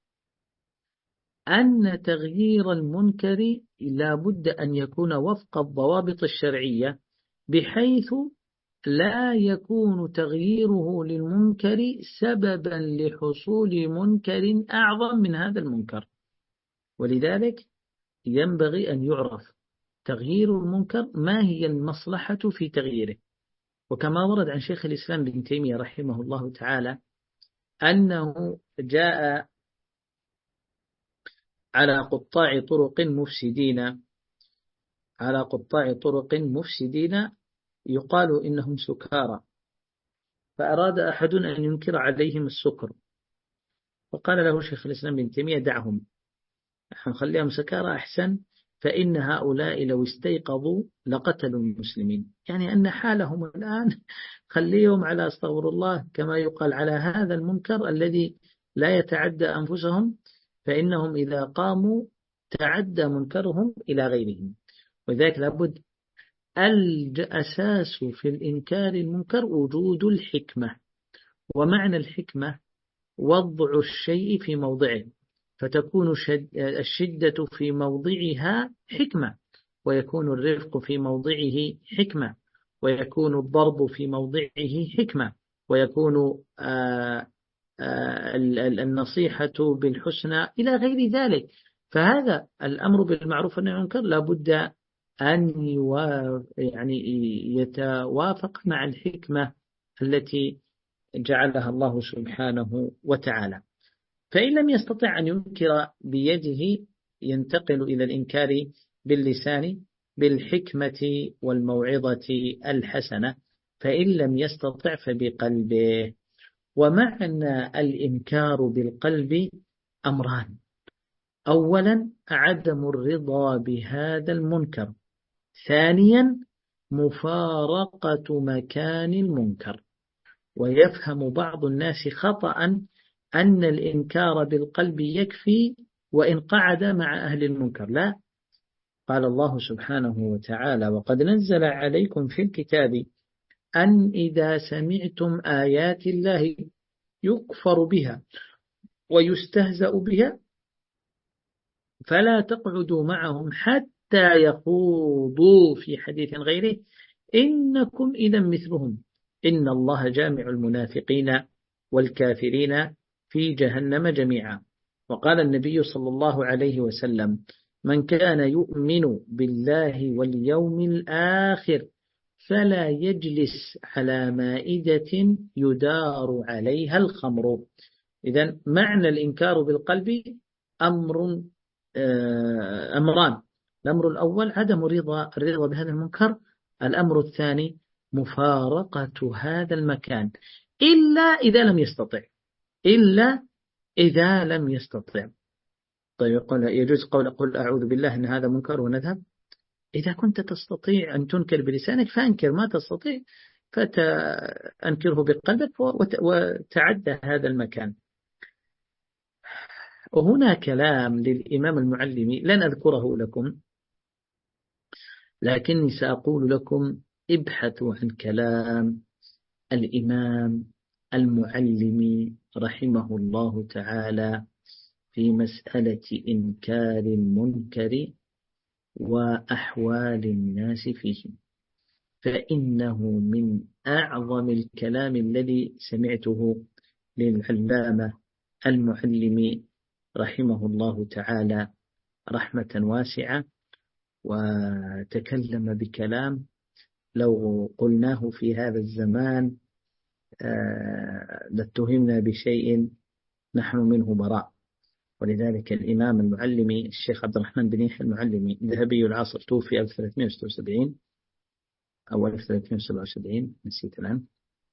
أن تغيير المنكر لا بد أن يكون وفق الضوابط الشرعية، بحيث لا يكون تغييره للمنكر سببا لحصول منكر أعظم من هذا المنكر. ولذلك ينبغي أن يعرف تغيير المنكر ما هي المصلحة في تغييره. وكما ورد عن شيخ الإسلام بن تيمية رحمه الله تعالى أنه جاء على قطاع طرق مفسدين على قطاع طرق مفسدين يقال إنهم سكارى، فأراد أحد أن ينكر عليهم السكر، فقال له شيخ الإسلام بن تيمية دعهم، خليهم سكارى أحسن، فإن هؤلاء لو استيقظوا لقتلوا المسلمين. يعني أن حالهم الآن خليهم على استغفر الله كما يقال على هذا المنكر الذي لا يتعدى أنفسهم، فإنهم إذا قاموا تعدى منكرهم إلى غيرهم. وذلك لابد الأساس في الإنكار المنكر وجود الحكمة، ومعنى الحكمة وضع الشيء في موضعه، فتكون الشدة في موضعها حكمة، ويكون الرفق في موضعه حكمة، ويكون الضرب في موضعه حكمة، ويكون آآ آآ النصيحة بالحسنى إلى غير ذلك. فهذا الأمر بالمعروف والنهي عن المنكر لابد أن يعني يتوافق مع الحكمة التي جعلها الله سبحانه وتعالى. فإن لم يستطع أن ينكر بيده ينتقل إلى الإنكار باللسان بالحكمة والموعظة الحسنة، فإن لم يستطع فبقلبه. ومعنى الإنكار بالقلب أمران: أولا عدم الرضا بهذا المنكر، ثانيا مفارقة مكان المنكر. ويفهم بعض الناس خطأ أن الإنكار بالقلب يكفي وإن قعد مع أهل المنكر. لا، قال الله سبحانه وتعالى: وقد نزل عليكم في الكتاب أن إذا سمعتم آيات الله يكفر بها ويستهزأ بها فلا تقعدوا معهم حتى يخوضوا في حديث غيره إنكم إذا مثلهم إن الله جامع المنافقين والكافرين في جهنم جميعا. وقال النبي صلى الله عليه وسلم: من كان يؤمن بالله واليوم الآخر فلا يجلس على مائدة يدار عليها الخمر. إذن معنى الإنكار بالقلب أمر أمران: الأمر الأول عدم الرضا الرضا بهذا المنكر، الأمر الثاني مفارقة هذا المكان، إلا إذا لم يستطع إلا إذا لم يستطع. طيب يجوز قول أقول أعوذ بالله إن هذا منكر ونذهب؟ إذا كنت تستطيع أن تنكر بلسانك فأنكر، ما تستطيع فأنكره بقلبك وتعدى هذا المكان. وهنا كلام للإمام المعلمي لن أذكره لكم، لكني سأقول لكم ابحثوا عن كلام الإمام المعلمي رحمه الله تعالى في مسألة إنكار المنكر وأحوال الناس فيه. فإنه من أعظم الكلام الذي سمعته للعلامة المعلم رحمه الله تعالى رحمة واسعة، وتكلم بكلام لو قلناه في هذا الزمان لاتهمنا بشيء نحن منه براء. ولذلك الإمام المعلمي الشيخ عبد الرحمن بن يحيى المعلمي ذهبي العصر، توفي ألف وثلاثمائة وستة وسبعين أو ألف وثلاثمائة وسبعة وسبعين نسيت الآن.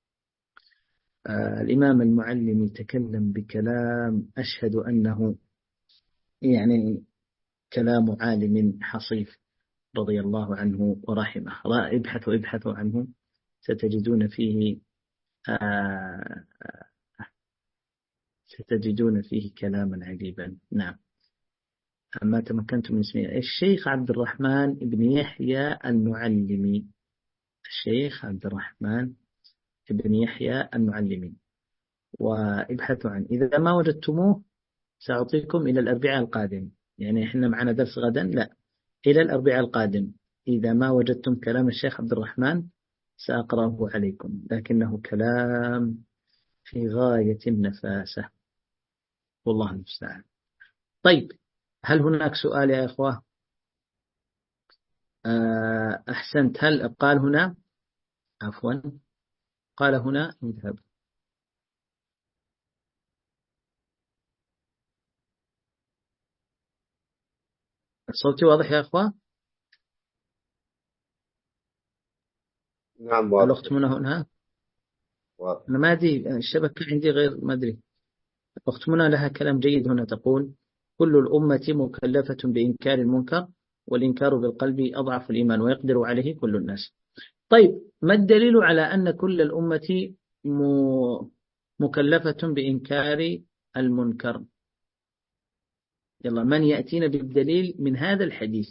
آه الإمام المعلمي تكلم بكلام أشهد أنه يعني كلام عالم حصيف رضي الله عنه ورحمه. ابحثوا ابحثوا عنه ستجدون فيه آه ستجدون فيه كلاما عجيبا. نعم. ما تمكنت من اسمه الشيخ عبد الرحمن بن يحيى المعلمي. الشيخ عبد الرحمن بن يحيى المعلمي. وابحثوا عنه، إذا ما وجدتموه سأعطيكم إلى الأربعاء القادم، يعني إحنا معنا درس غدا، لا إلى الأربعاء القادم إذا ما وجدتم كلام الشيخ عبد الرحمن سأقرأه عليكم، لكنه كلام في غاية النفاسة والله المستعان. طيب، هل هناك سؤال يا إخوة؟ أحسنت. هل قال هنا عفوا قال هنا اذهب. الصوت واضح يا أخوة؟ نعم واضح. الأخت منى هنا واضح. أنا ما أدري الشبكة عندي غير ما أدري. الأخت منى لها كلام جيد هنا، تقول كل الأمة مكلفة بإنكار المنكر، والإنكار بالقلب أضعف الإيمان ويقدر عليه كل الناس. طيب، ما الدليل على أن كل الأمة مكلفة بإنكار المنكر؟ يلا، من يأتينا بالدليل من هذا الحديث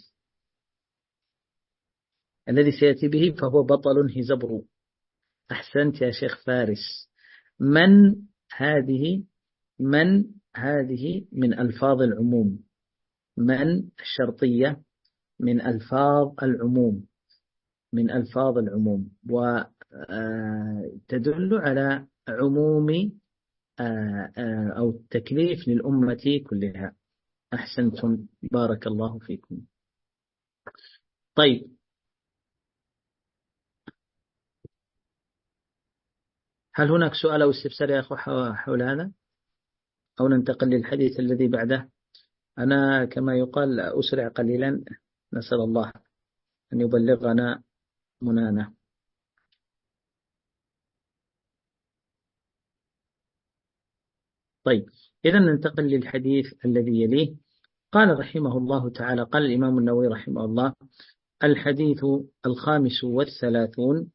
الذي سيأتي به فهو بطل هزبر. أحسنت يا شيخ فارس. من هذه من هذه من ألفاظ العموم، من الشرطية من ألفاظ العموم من ألفاظ العموم وتدل على عموم أو التكليف للأمة كلها. أحسنتم، بارك الله فيكم. طيب، هل هناك سؤال أو استفسار يا أخوة حول هذا، أو ننتقل للحديث الذي بعده؟ أنا كما يقال أسرع قليلا، نسأل الله أن يبلغنا منانا. طيب، إذا ننتقل للحديث الذي يليه. قال رحمه الله تعالى، قال الإمام النووي رحمه الله: الحديث الخامس والثلاثون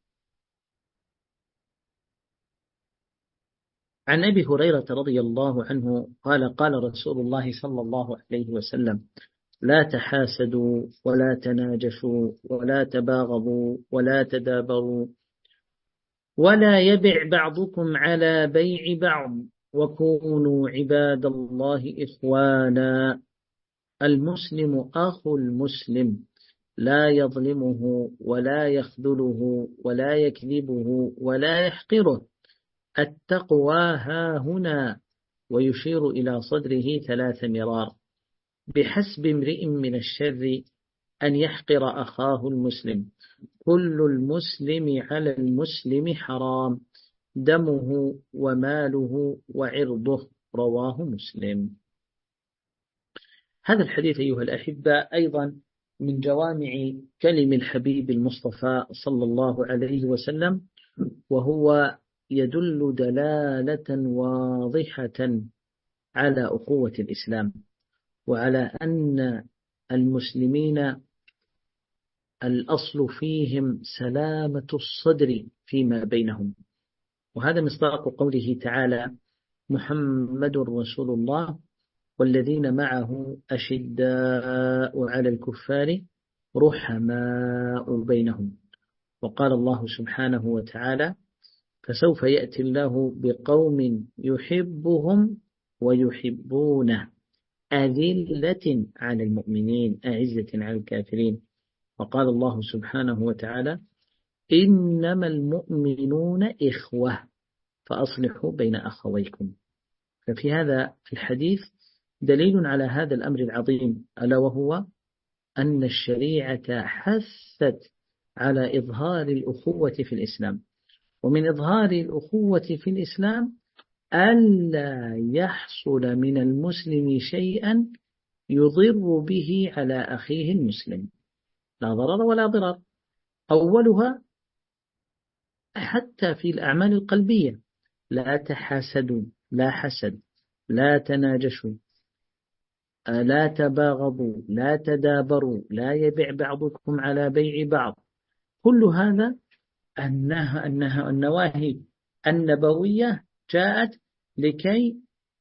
عن أبي هريرة رضي الله عنه قال: قال رسول الله صلى الله عليه وسلم: لا تحاسدوا ولا تناجشوا ولا تباغضوا ولا تدابروا ولا يبع بعضكم على بيع بعض وكونوا عباد الله إخوانا. المسلم أخو المسلم لا يظلمه ولا يخذله ولا يكذبه ولا يحقره. التقوى ها هنا، ويشير إلى صدره ثلاث مرار: بحسب امرئ من الشر أن يحقر أخاه المسلم، كل المسلم على المسلم حرام، دمه وماله وعرضه. رواه مسلم. هذا الحديث أيها الأحبة أيضا من جوامع كلم الحبيب المصطفى صلى الله عليه وسلم، وهو يدل دلالة واضحة على أخوة الإسلام، وعلى أن المسلمين الأصل فيهم سلامة الصدر فيما بينهم. وهذا مصداق قوله تعالى: محمد رسول الله والذين معه أشداء على الكفار رحماء بينهم. وقال الله سبحانه وتعالى: فسوف يأتي الله بقوم يحبهم ويحبونه أذلة على المؤمنين أعزة على الكافرين. وقال الله سبحانه وتعالى: إنما المؤمنون إخوة فأصلحوا بين أخويكم. ففي هذا الحديث دليل على هذا الأمر العظيم، ألا وهو أن الشريعة حثت على إظهار الأخوة في الإسلام، ومن إظهار الأخوة في الإسلام ألا يحصل من المسلم شيئا يضر به على أخيه المسلم، لا ضرر ولا ضرر. أولها حتى في الأعمال القلبية: لا تحاسدوا، لا حسد، لا تناجشوا، لا تباغضوا، لا تدابروا، لا يبيع بعضكم على بيع بعض. كل هذا أنها أنها النواهي النبوية جاءت لكي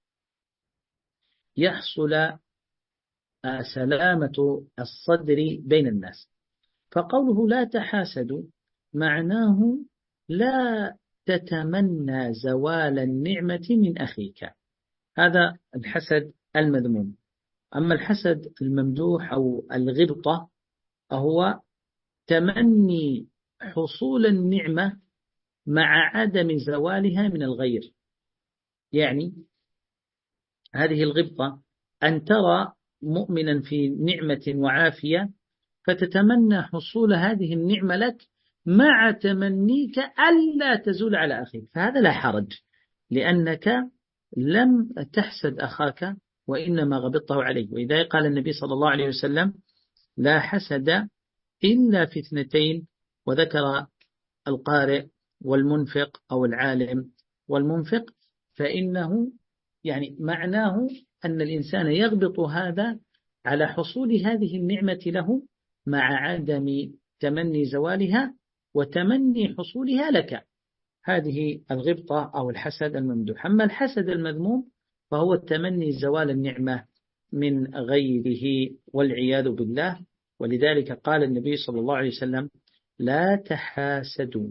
يحصل سلامة الصدر بين الناس. فقوله لا تحاسدوا معناه لا تتمنى زوال النعمة من أخيك، هذا الحسد المذموم. أما الحسد الممدوح أو الغبطة هو تمني حصول النعمة مع عدم زوالها من الغير. يعني هذه الغبطة أن ترى مؤمنا في نعمة وعافية فتتمنى حصول هذه النعمة لك مع تمنيك ألا تزول على أخيك، فهذا لا حرج، لأنك لم تحسد أخاك وإنما غبطته عليه. وإذا قال النبي صلى الله عليه وسلم: لا حسد إلا في اثنتين، وذكر القارئ والمنفق أو العالم والمنفق، فإنه يعني معناه أن الإنسان يغبط هذا على حصول هذه النعمة له مع عدم تمني زوالها وتمني حصولها لك. هذه الغبطة أو الحسد الممدوح. أما الحسد المذموم فهو التمني زوال النعمة من غيره والعياذ بالله. ولذلك قال النبي صلى الله عليه وسلم: لا تحاسدوا.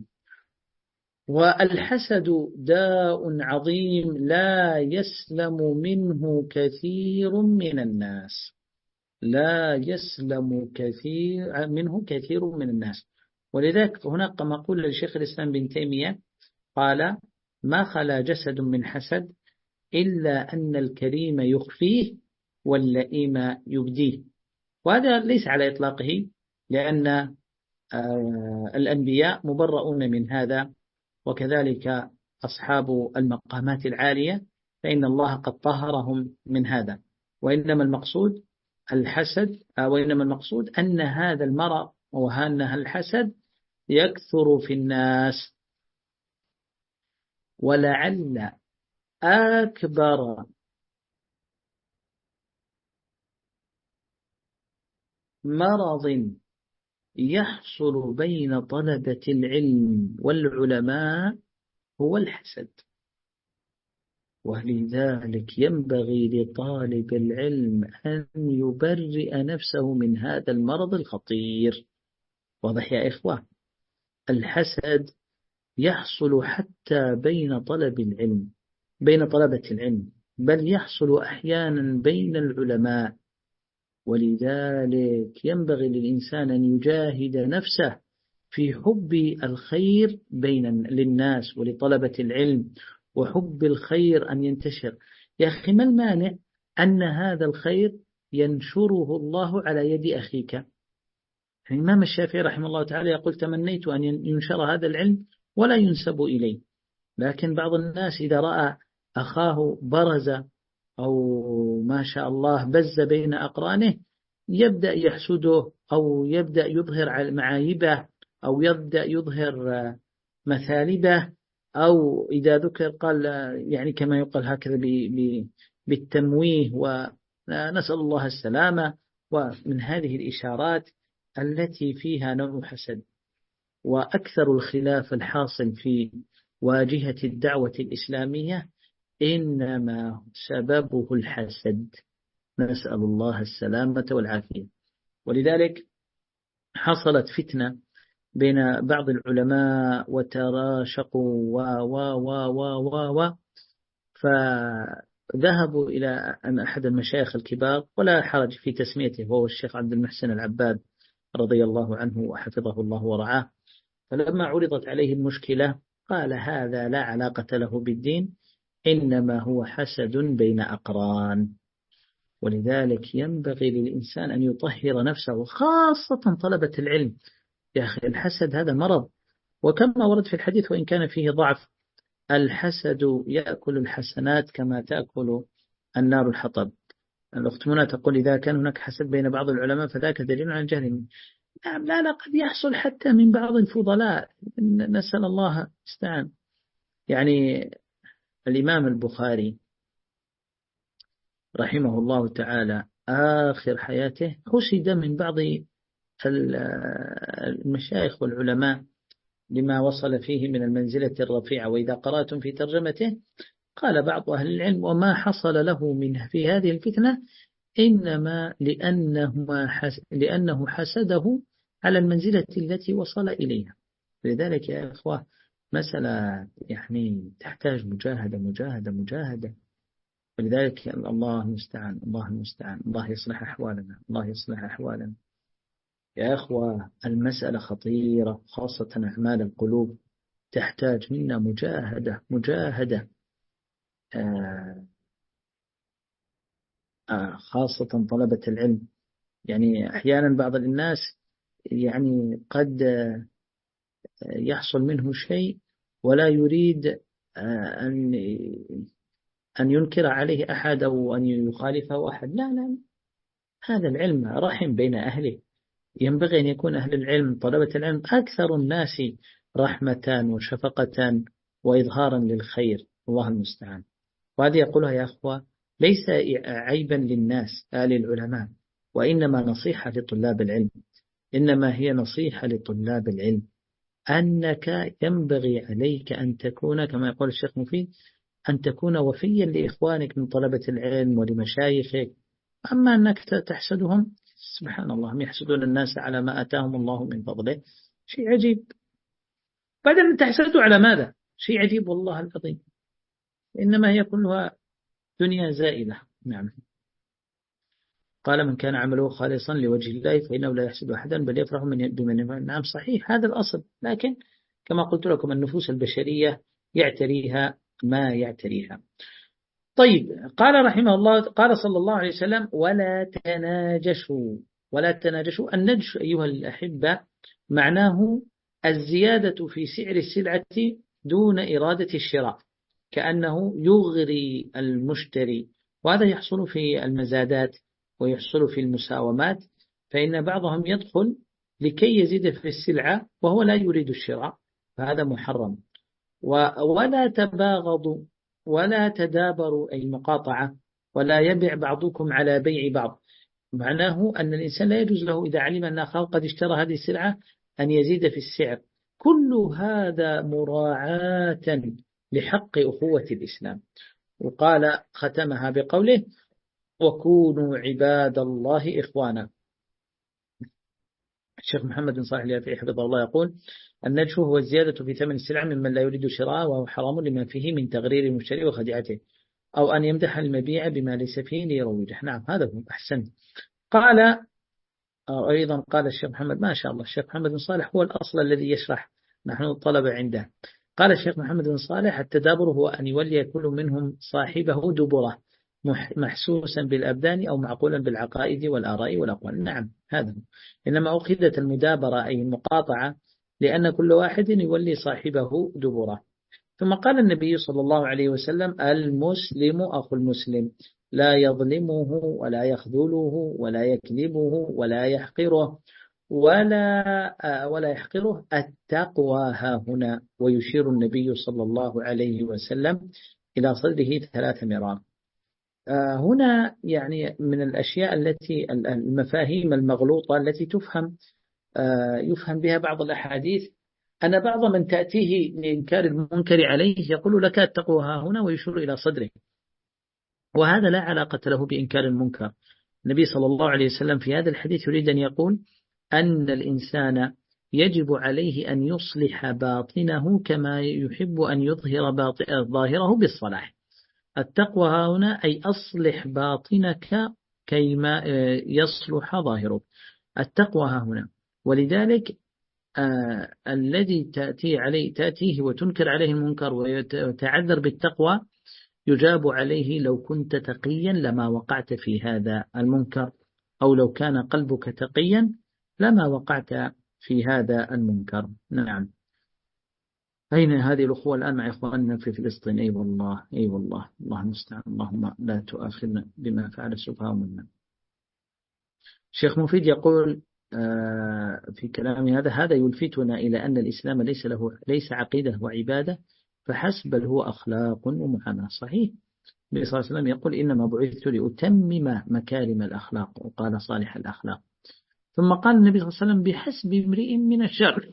والحسد داء عظيم لا يسلم منه كثير من الناس، لا يسلم كثير منه كثير من الناس. ولذلك هناك مقولة لشيخ الإسلام بن تيمية قال: ما خلا جسد من حسد إلا أن الكريم يخفيه واللئيم يبديه. وهذا ليس على إطلاقه، لأن الأنبياء مبرؤون من هذا، وكذلك أصحاب المقامات العالية فإن الله قد طهرهم من هذا. وإنما المقصود الحسد، وإنما المقصود أن هذا المرض وأن الحسد يكثر في الناس. ولعل أكبر مرض يحصل بين طلبة العلم والعلماء هو الحسد. ولذلك ينبغي لطالب العلم أن يبرئ نفسه من هذا المرض الخطير. واضح يا إخوة؟ الحسد يحصل حتى بين طلب العلم، بين طلبة العلم، بل يحصل أحيانا بين العلماء. ولذلك ينبغي للإنسان أن يجاهد نفسه في حب الخير بين للناس ولطلبة العلم، وحب الخير أن ينتشر. يا أخي ما المانع أن هذا الخير ينشره الله على يد أخيك؟ الإمام الشافعي رحمه الله تعالى يقول: تمنيت أن ينشر هذا العلم ولا ينسب إليه. لكن بعض الناس إذا رأى أخاه برز أو ما شاء الله بز بين أقرانه يبدأ يحسده، أو يبدأ يظهر معايبه، أو يبدأ يظهر مثالبه، أو إذا ذكر قال يعني كما يقال هكذا بالتمويه، ونسأل الله السلامة. ومن هذه الإشارات التي فيها نوع حسد. وأكثر الخلاف الحاصل في واجهة الدعوة الإسلامية إنما سببه الحسد، نسأل الله السلامة والعافية. ولذلك حصلت فتنة بين بعض العلماء وتراشقوا و و و و و و فذهبوا إلى أن أحد المشايخ الكبار، ولا حرج في تسميته، وهو الشيخ عبد المحسن العباد رضي الله عنه وحفظه الله ورعاه، فلما عرضت عليه المشكلة قال هذا لا علاقة له بالدين، إنما هو حسد بين أقران. ولذلك ينبغي للإنسان أن يطهر نفسه، خاصة طلبة العلم. يا أخي الحسد هذا مرض، وكما ورد في الحديث وإن كان فيه ضعف: الحسد يأكل الحسنات كما تأكل النار الحطب. الأخت منى تقول إذا كان هناك حسد بين بعض العلماء فذاك دليل على الجهل. نعم، لا لا، قد يحصل حتى من بعض الفضلاء، نسأل الله استعان. يعني الإمام البخاري رحمه الله تعالى آخر حياته حسد من بعض المشايخ والعلماء لما وصل فيه من المنزلة الرفيعة. وإذا قرأتم في ترجمته قال بعض أهل العلم: وما حصل له من في هذه الفتنة إنما لأنه, حس لأنه حسده على المنزلة التي وصل إليها. لذلك يا إخوة مسألة يعني تحتاج مجاهدة مجاهدة مجاهدة. ولذلك الله المستعان الله المستعان الله يصلح أحوالنا الله يصلح أحوالنا. يا أخوة المسألة خطيرة، خاصة أعمال القلوب تحتاج منا مجاهدة مجاهدة آه آه خاصة طلبة العلم. يعني أحيانا بعض الناس يعني قد يحصل منه شيء ولا يريد أن أن ينكر عليه أحد أو أن يخالفه أحد. لا لا، هذا العلم رحم بين أهله. ينبغي أن يكون أهل العلم طلبة العلم أكثر الناس رحمة وشفقة وإظهارا للخير. الله المستعان. وهذه يقولها يا أخوة ليس عيبا للناس آل العلماء، وإنما نصيحة لطلاب العلم. إنما هي نصيحة لطلاب العلم أنك ينبغي عليك أن تكون كما يقول الشيخ مفيد أن تكون وفيا لإخوانك من طلبة العلم ولمشايخك. أما أنك تحسدهم، سبحان الله، هم يحسدون الناس على ما أتاهم الله من فضله، شيء عجيب. بعدين تحسدوا على ماذا؟ شيء عجيب والله العظيم. إنما هي كلها دنيا زائلة. نعم. قال من كان عمله خالصا لوجه الله فإنه لا يحسد أحدا بل يفرح بمن يفعل. نعم صحيح، هذا الأصل. لكن كما قلت لكم النفوس البشرية يعتريها ما يعتريها. طيب، قال رحمه الله، قال صلى الله عليه وسلم: ولا تناجشوا. ولا تناجشوا. النجش أيها الأحبة معناه الزيادة في سعر السلعة دون إرادة الشراء، كأنه يغري المشتري. وهذا يحصل في المزادات ويحصل في المساومات، فإن بعضهم يدخل لكي يزيد في السلعة وهو لا يريد الشراء، فهذا محرم. ولا تباغضوا ولا تدابروا أي مقاطعة، ولا يبيع بعضكم على بيع بعض. معناه أن الإنسان لا يجوز له إذا علم أن أخاه قد اشترى هذه السلعة أن يزيد في السعر. كل هذا مراعاة لحق أخوة الإسلام. وقال ختمها بقوله: وكونوا عباد الله إخوانا. الشيخ محمد بن صالح اليافعي حفظه الله يقول: النجش هو الزيادة في ثمن السلعة ممن لا يريد شراءه، وهو حرام لما فيه من تغرير المشتري وخديعته، أو أن يمدح المبيع بما ليس فيه ليروجه. نعم هذا هو أحسن. قال أيضا قال الشيخ محمد، ما شاء الله الشيخ محمد بن صالح هو الأصل الذي يشرح، نحن الطلبة عنده. قال الشيخ محمد بن صالح: التدابر هو أن يولي كل منهم صاحبه دبره محسوسا بالأبدان أو معقولا بالعقائد والآراء والأقوال. نعم هذا. إنما أخذت المدابرة أي المقاطعة لأن كل واحد يولي صاحبه دبره. ثم قال النبي صلى الله عليه وسلم: المسلم أخو المسلم لا يظلمه ولا يخذله ولا يكذبه ولا يحقره ولا ولا يحقره التقوى ها هنا. ويشير النبي صلى الله عليه وسلم إلى صدره ثلاث مرار. هنا يعني من الأشياء التي المفاهيم المغلوطة التي تفهم يفهم بها بعض الأحاديث أن بعض من تأتيه لإنكار المنكر عليه يقول لك التقوى ها هنا ويشير إلى صدره، وهذا لا علاقة له بإنكار المنكر. النبي صلى الله عليه وسلم في هذا الحديث يريد أن يقول أن الإنسان يجب عليه أن يصلح باطنه كما يحب أن يظهر ظاهره بالصلاح. التقوى هنا أي أصلح باطنك كيما يصلح ظاهرك. التقوى هنا. ولذلك آه الذي تأتي عليه تأتيه وتنكر عليه المنكر ويتعذر بالتقوى يجاب عليه: لو كنت تقيا لما وقعت في هذا المنكر، أو لو كان قلبك تقيا لما وقعت في هذا المنكر. نعم. أين هذه الأخوة الآن مع إخواننا في فلسطين؟ أي والله أي والله، الله المستعان، اللهم لا تؤاخذنا بما فعل السفهاء منا. شيخ مفيد يقول في كلامه هذا: هذا يلفتنا إلى أن الإسلام ليس له ليس عقيدة وعبادة فحسب، بل هو أخلاق ومعاملة. صحيح. النبي صلى الله عليه وسلم يقول: إنما بعثت لأتمم مكارم الأخلاق، وقال صالح الأخلاق. ثم قال النبي صلى الله عليه وسلم: بحسب امرئ من الشر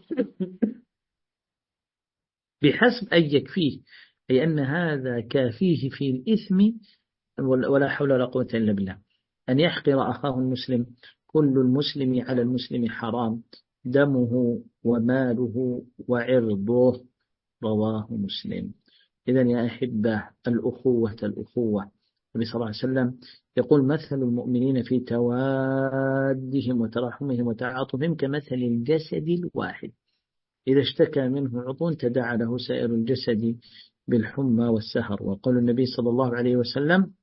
بحسب أن يكفيه، أي أن هذا كافيه في الإثم، ولا حول ولا قوة إلا بالله، أن يحقر أخاه المسلم. كل المسلم على المسلم حرام، دمه وماله وعرضه. رواه مسلم. إذن يا أحبة، الأخوة الأخوة. النبي صلى الله عليه وسلم يقول: مثل المؤمنين في توادهم وتراحمهم وتعاطفهم كمثل الجسد الواحد، إذا اشتكى منه عضو تداعى له سائر الجسد بالحمى والسهر. وقال النبي صلى الله عليه وسلم: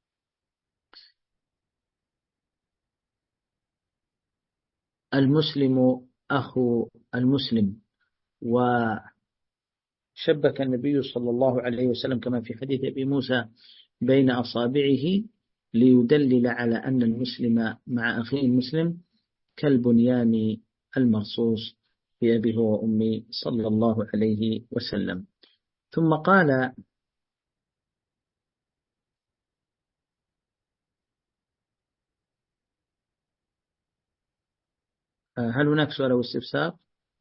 المسلم أخو المسلم. وشبك النبي صلى الله عليه وسلم كما في حديث أبي موسى بين أصابعه، ليدلل على أن المسلم مع أخيه المسلم كالبنيان المرصوص في أبيه وأمي صلى الله عليه وسلم. ثم قال: هل هناك سؤال أو استفسار؟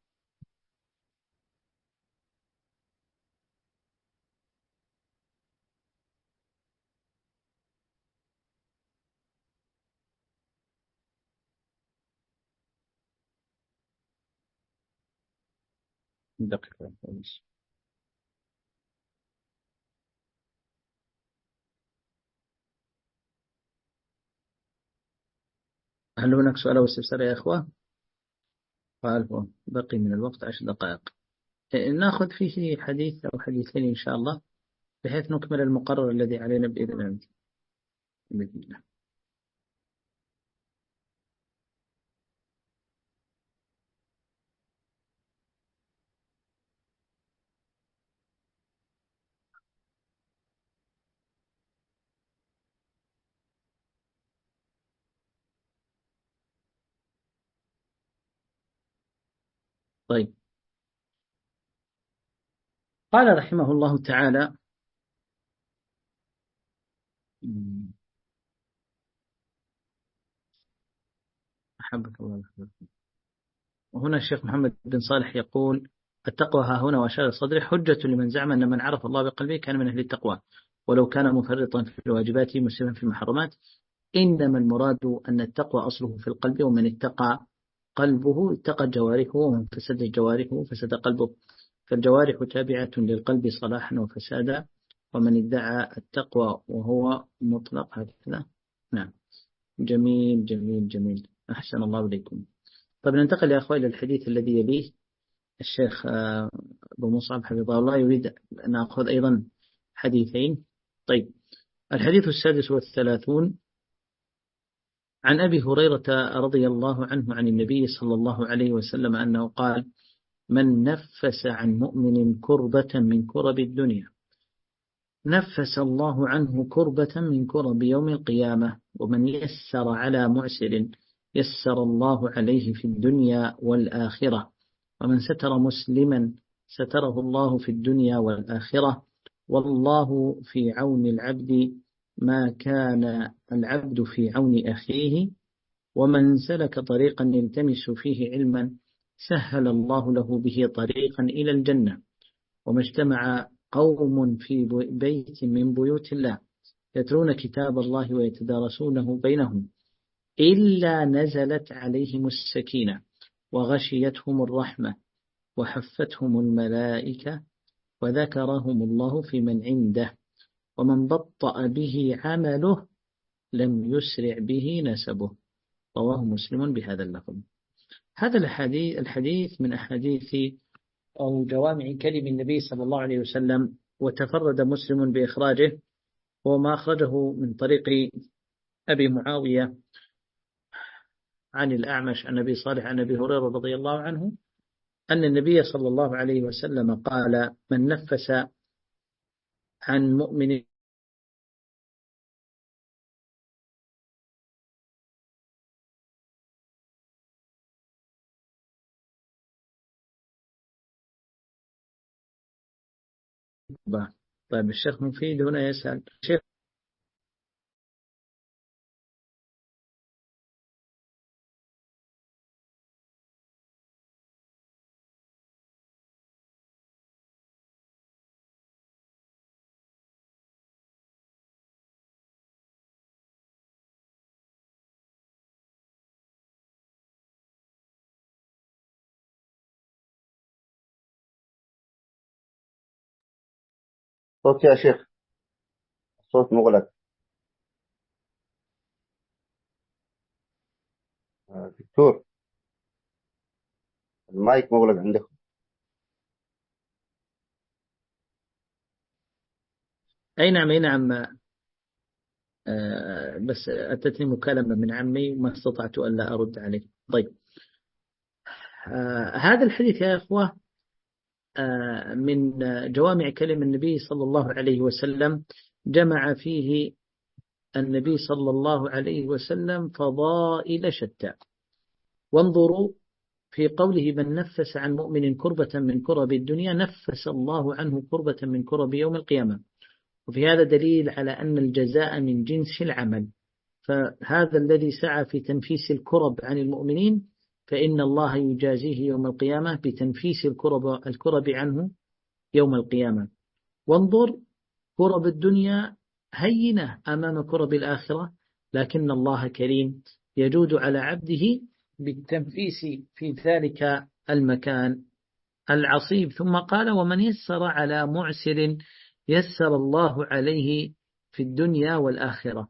دقيقة. هل هناك سؤال أو استفسار يا إخوة؟ قال بقي من الوقت عشر دقائق، نأخذ فيه حديث أو حديثين إن شاء الله، بحيث نكمل المقرر الذي علينا بإذن الله. بإذن الله. طيب. قال رحمه الله تعالى: أحبك الله. وهنا الشيخ محمد بن صالح يقول: التقوى ها هنا وأشار صدره حجة لمن زعم أن من عرف الله بقلبه كان من أهل التقوى، ولو كان مفرطا في الواجبات مسلما في المحرمات. إنما المراد أن التقوى أصله في القلب، ومن اتقى قلبه اتقى جوارحه، ومن فسد جوارحه فسد قلبه. فالجوارح تابعة للقلب صلاحا وفسادا، ومن ادعى التقوى وهو مطلق هكذا. نعم. جميل جميل جميل، أحسن الله إليكم. طيب ننتقل يا أخوة إلى الحديث الذي يليه. الشيخ أبو مصعب حفظه الله يريد أن نأخذ أيضا حديثين. طيب. الحديث السادس والثلاثون عن أبي هريرة رضي الله عنه عن النبي صلى الله عليه وسلم أنه قال: من نفس عن مؤمن كربة من كرب الدنيا نفس الله عنه كربة من كرب يوم القيامة، ومن يسر على معسر يسر الله عليه في الدنيا والآخرة، ومن ستر مسلما ستره الله في الدنيا والآخرة، والله في عون العبد ما كان العبد في عون أخيه، ومن سلك طريقا يلتمس فيه علما سهل الله له به طريقا إلى الجنة. وما اجتمع قوم في بيت من بيوت الله يتلون كتاب الله ويتدارسونه بينهم إلا نزلت عليهم السكينة وغشيتهم الرحمة وحفتهم الملائكة وذكرهم الله في من عنده، ومن بطأ به عمله لم يسرع به نسبه. رواه مسلم بهذا اللفظ. هذا الحديث الحديث من أحاديث أو جوامع كلم النبي صلى الله عليه وسلم، وتفرد مسلم بإخراجه، وما أخرجه من طريق أبي معاوية عن الأعمش عن أبي صالح عن أبي هريرة رضي الله عنه أن النبي صلى الله عليه وسلم قال: من نفس عن مؤمن طيب الشيخ مفيد هنا يسأل شيخ صوت يا شيخ، صوت مغلق. آه، دكتور، المايك مغلق عندكم. أي نعم أي نعم. آه بس أتتني مكالمة من عمي وما استطعت أن لا أرد عليه. طيب آه هذا الحديث يا أخوة آه من جوامع كلم النبي صلى الله عليه وسلم، جمع فيه النبي صلى الله عليه وسلم فضائل شتى. وانظروا في قوله: من نفس عن مؤمن كربة من كرب الدنيا نفس الله عنه كربة من كرب يوم القيامة. وفي هذا دليل على أن الجزاء من جنس العمل، فهذا الذي سعى في تنفيس الكرب عن المؤمنين فإن الله يجازيه يوم القيامة بتنفيس الكرب, الكرب عنه يوم القيامة. وانظر، كرب الدنيا هينة أمام كرب الآخرة، لكن الله كريم يجود على عبده بالتنفيس في ذلك المكان العصيب. ثم قال: ومن يسر على معسر يسر الله عليه في الدنيا والآخرة.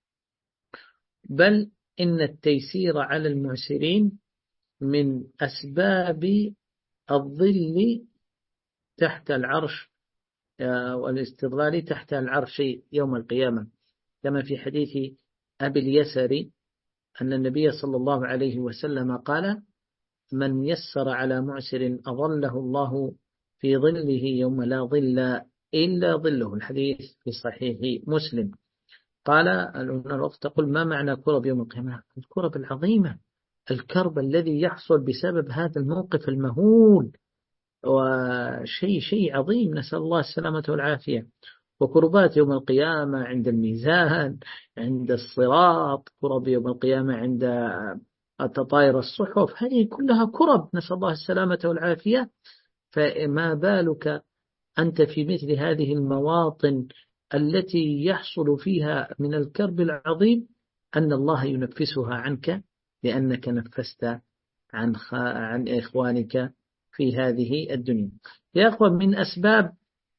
بل إن التيسير على المعسرين من أسباب الظل تحت العرش والاستظلال تحت العرش يوم القيامة، كما في حديث أبي اليسر أن النبي صلى الله عليه وسلم قال: من يسر على معسر أظله الله في ظله يوم لا ظل إلا ظله. الحديث في صحيح مسلم. قال الأخت تقول: ما معنى كرب يوم القيامة؟ الكرب العظيمة، الكرب الذي يحصل بسبب هذا الموقف المهول، وشيء شيء عظيم، نسأل الله السلامة والعافية. وكربات يوم القيامة عند الميزان، عند الصراط، كرب يوم القيامة عند تطاير الصحف، هذه كلها كرب، نسأل الله السلامة والعافية. فما بالك أنت في مثل هذه المواطن التي يحصل فيها من الكرب العظيم أن الله ينفسها عنك لأنك نفست عن عن إخوانك في هذه الدنيا. يا أخوة، من أسباب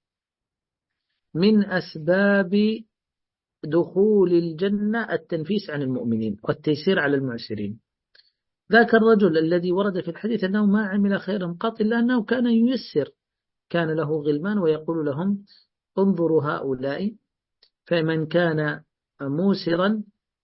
من أسباب دخول الجنة التنفيس عن المؤمنين والتيسير على المعسرين. ذاك الرجل الذي ورد في الحديث أنه ما عمل خيرا قط إلا أنه كان ييسر، كان له غلمان ويقول لهم: انظروا هؤلاء، فمن كان موسرا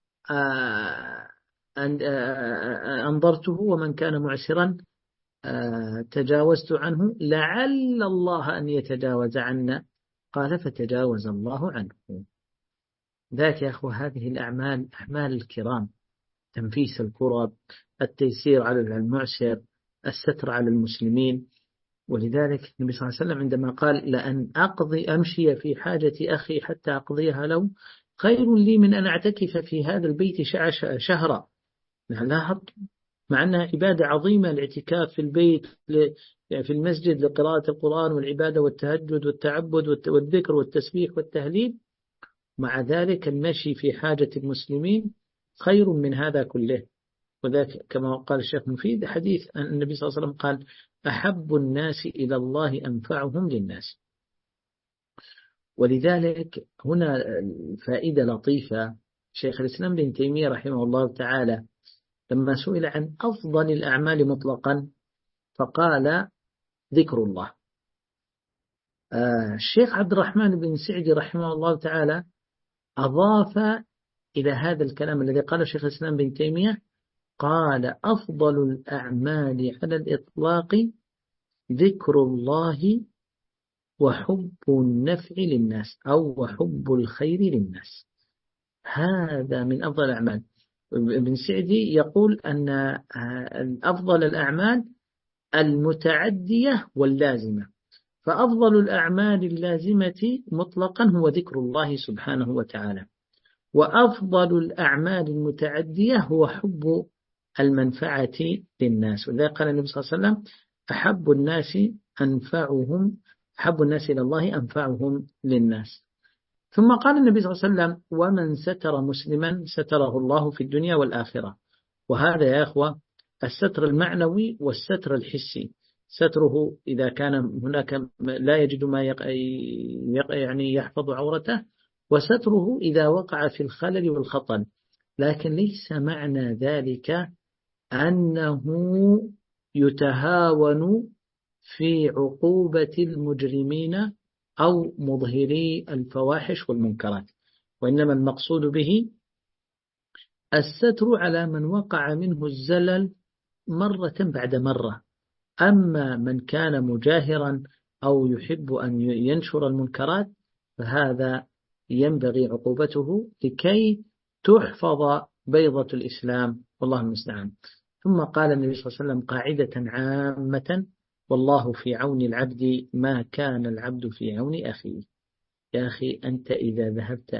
أنظرته، ومن كان معسرا تجاوزت عنه، لعل الله أن يتجاوز عنا. قال: فتجاوز الله عنه. ذاك يا أخوة هذه الأعمال أعمال الكرام، تنفيس الكرب، التيسير على المعسر، الستر على المسلمين. ولذلك النبي صلى الله عليه وسلم عندما قال: لأن أقضي أمشي في حاجة أخي حتى أقضيها له خير لي من أن أعتكف في هذا البيت شهرا. لاحظ، مع أنها عبادة عظيمة الاعتكاف في البيت في المسجد لقراءة القرآن والعبادة والتهجد والتعبد والذكر والتسبيح والتهليل، مع ذلك المشي في حاجة المسلمين خير من هذا كله. وذلك كما قال الشيخ مفيد حديث أن النبي صلى الله عليه وسلم قال: أحب الناس إلى الله أنفعهم للناس. ولذلك هنا فائدة لطيفة. شيخ الإسلام بن تيمية رحمه الله تعالى لما سئل عن أفضل الأعمال مطلقا فقال ذكر الله. آه الشيخ عبد الرحمن بن سعدي رحمه الله تعالى أضاف إلى هذا الكلام الذي قاله شيخ الإسلام بن تيمية، قال أفضل الأعمال على الإطلاق ذكر الله وحب النفع للناس أو وحب الخير للناس. هذا من أفضل الأعمال. ابن سعدي يقول أن أفضل الأعمال المتعدية واللازمة، فأفضل الأعمال اللازمة مطلقا هو ذكر الله سبحانه وتعالى، وأفضل الأعمال المتعدية هو حب المنفعة للناس. وذلك قال النبي صلى الله عليه وسلم أحب الناس أنفعهم أحب الناس إلى الله أنفعهم للناس. ثم قال النبي صلى الله عليه وسلم ومن ستر مسلما ستره الله في الدنيا والآخرة. وهذا يا أخوة الستر المعنوي والستر الحسي. ستره إذا كان هناك لا يجد ما يق... يعني يحفظ عورته، وستره إذا وقع في الخلل والخطل. لكن ليس معنى ذلك أنه يتهاون في عقوبة المجرمين أو مظهري الفواحش والمنكرات، وإنما المقصود به الستر على من وقع منه الزلل مرة بعد مرة. أما من كان مجاهرا أو يحب أن ينشر المنكرات فهذا ينبغي عقوبته لكي تحفظ بيضة الإسلام، والله المستعان. ثم قال النبي صلى الله عليه وسلم قاعدة عامة: والله في عون العبد ما كان العبد في عون أخيه. يا أخي أنت إذا ذهبت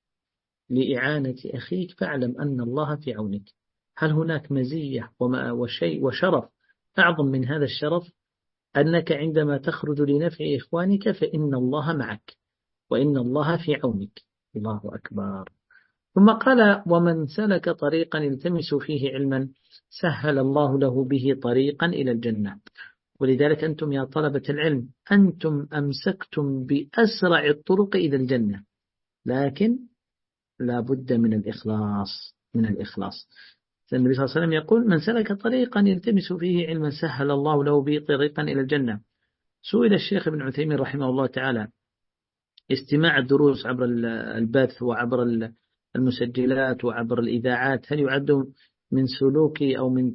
لإعانة أخيك فاعلم أن الله في عونك. هل هناك مزية وشيء وشرف أعظم من هذا الشرف؟ أنك عندما تخرج لنفع إخوانك فإن الله معك وإن الله في عونك. الله أكبر. ثم قال ومن سلك طريقا يلتمس فيه علما سهل الله له به طريقا إلى الجنة. ولذلك أنتم يا طلبة العلم أنتم أمسكتم بأسرع الطرق إلى الجنة، لكن لا بد من الإخلاص من الإخلاص. النبي صلى الله عليه وسلم يقول من سلك طريقا يلتمس فيه علما سهل الله له به طريقا إلى الجنة. سئل الشيخ ابن عثيمين رحمه الله تعالى استماع الدروس عبر البث وعبر المسجلات وعبر الإذاعات هل يعد من سلوك أو من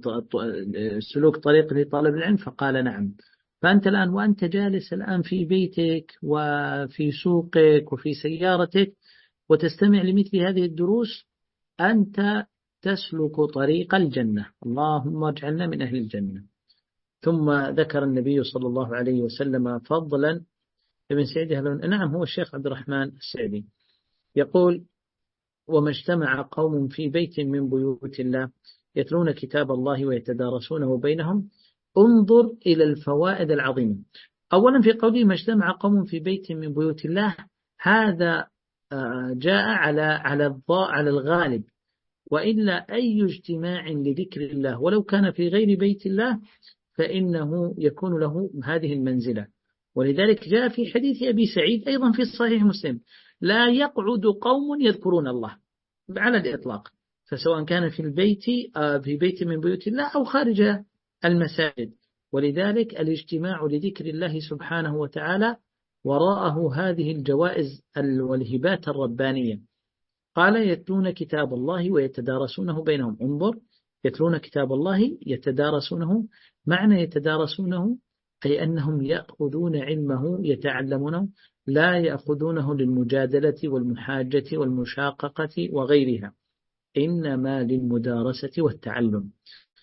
سلوك طريق لطالب العلم؟ فقال نعم. فأنت الآن وأنت جالس الآن في بيتك وفي سوقك وفي سيارتك وتستمع لمثل هذه الدروس أنت تسلك طريق الجنة، اللهم اجعلنا من أهل الجنة. ثم ذكر النبي صلى الله عليه وسلم فضلا ابن سعيد. نعم هو الشيخ عبد الرحمن السعدي يقول وما اجتمع قوم في بيت من بيوت الله يتلون كتاب الله ويتدارسونه بينهم. انظر إلى الفوائد العظيمة. أولا في قوله ما اجتمع قوم في بيت من بيوت الله، هذا جاء على على على الغالب، وإلا أي اجتماع لذكر الله ولو كان في غير بيت الله فإنه يكون له هذه المنزلة. ولذلك جاء في حديث أبي سعيد أيضا في صحيح مسلم لا يقعد قوم يذكرون الله على الإطلاق، فسواء كان في البيت في بيت من بيوت الله أو خارج المساجد. ولذلك الاجتماع لذكر الله سبحانه وتعالى وراءه هذه الجوائز والهبات الربانية. قال يتلون كتاب الله ويتدارسونه بينهم. انظر يتلون كتاب الله يتدارسونه، معنى يتدارسونه أي أنهم يأخذون علمه يتعلمونه، لا يأخذونه للمجادلة والمحاجة والمشاققة وغيرها، إنما للمدارسة والتعلم.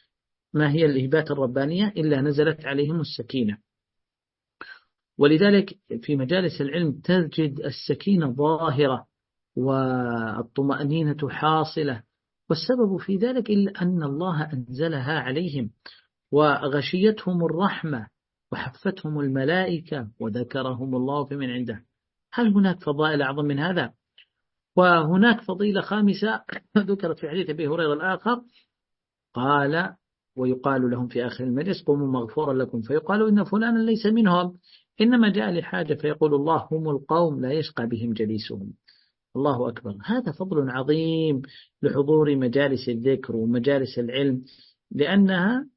ما هي الهبات الربانية إلا نزلت عليهم السكينة. ولذلك في مجالس العلم تجد السكينة ظاهرة والطمأنينة حاصلة، والسبب في ذلك إلا أن الله أنزلها عليهم وغشيتهم الرحمة وحفتهم الملائكة وذكرهم الله فيمن عنده. هل هناك فضائل أعظم من هذا؟ وهناك فضيلة خامسة ذكرت في حديث أبي هريرة الآخر قال ويقال لهم في آخر المجلس قوموا مغفورا لكم، فيقال إن فلانا ليس منهم إنما جاء لحاجة، فيقول الله هم القوم لا يشقى بهم جليسهم. الله أكبر. هذا فضل عظيم لحضور مجالس الذكر ومجالس العلم، لأنها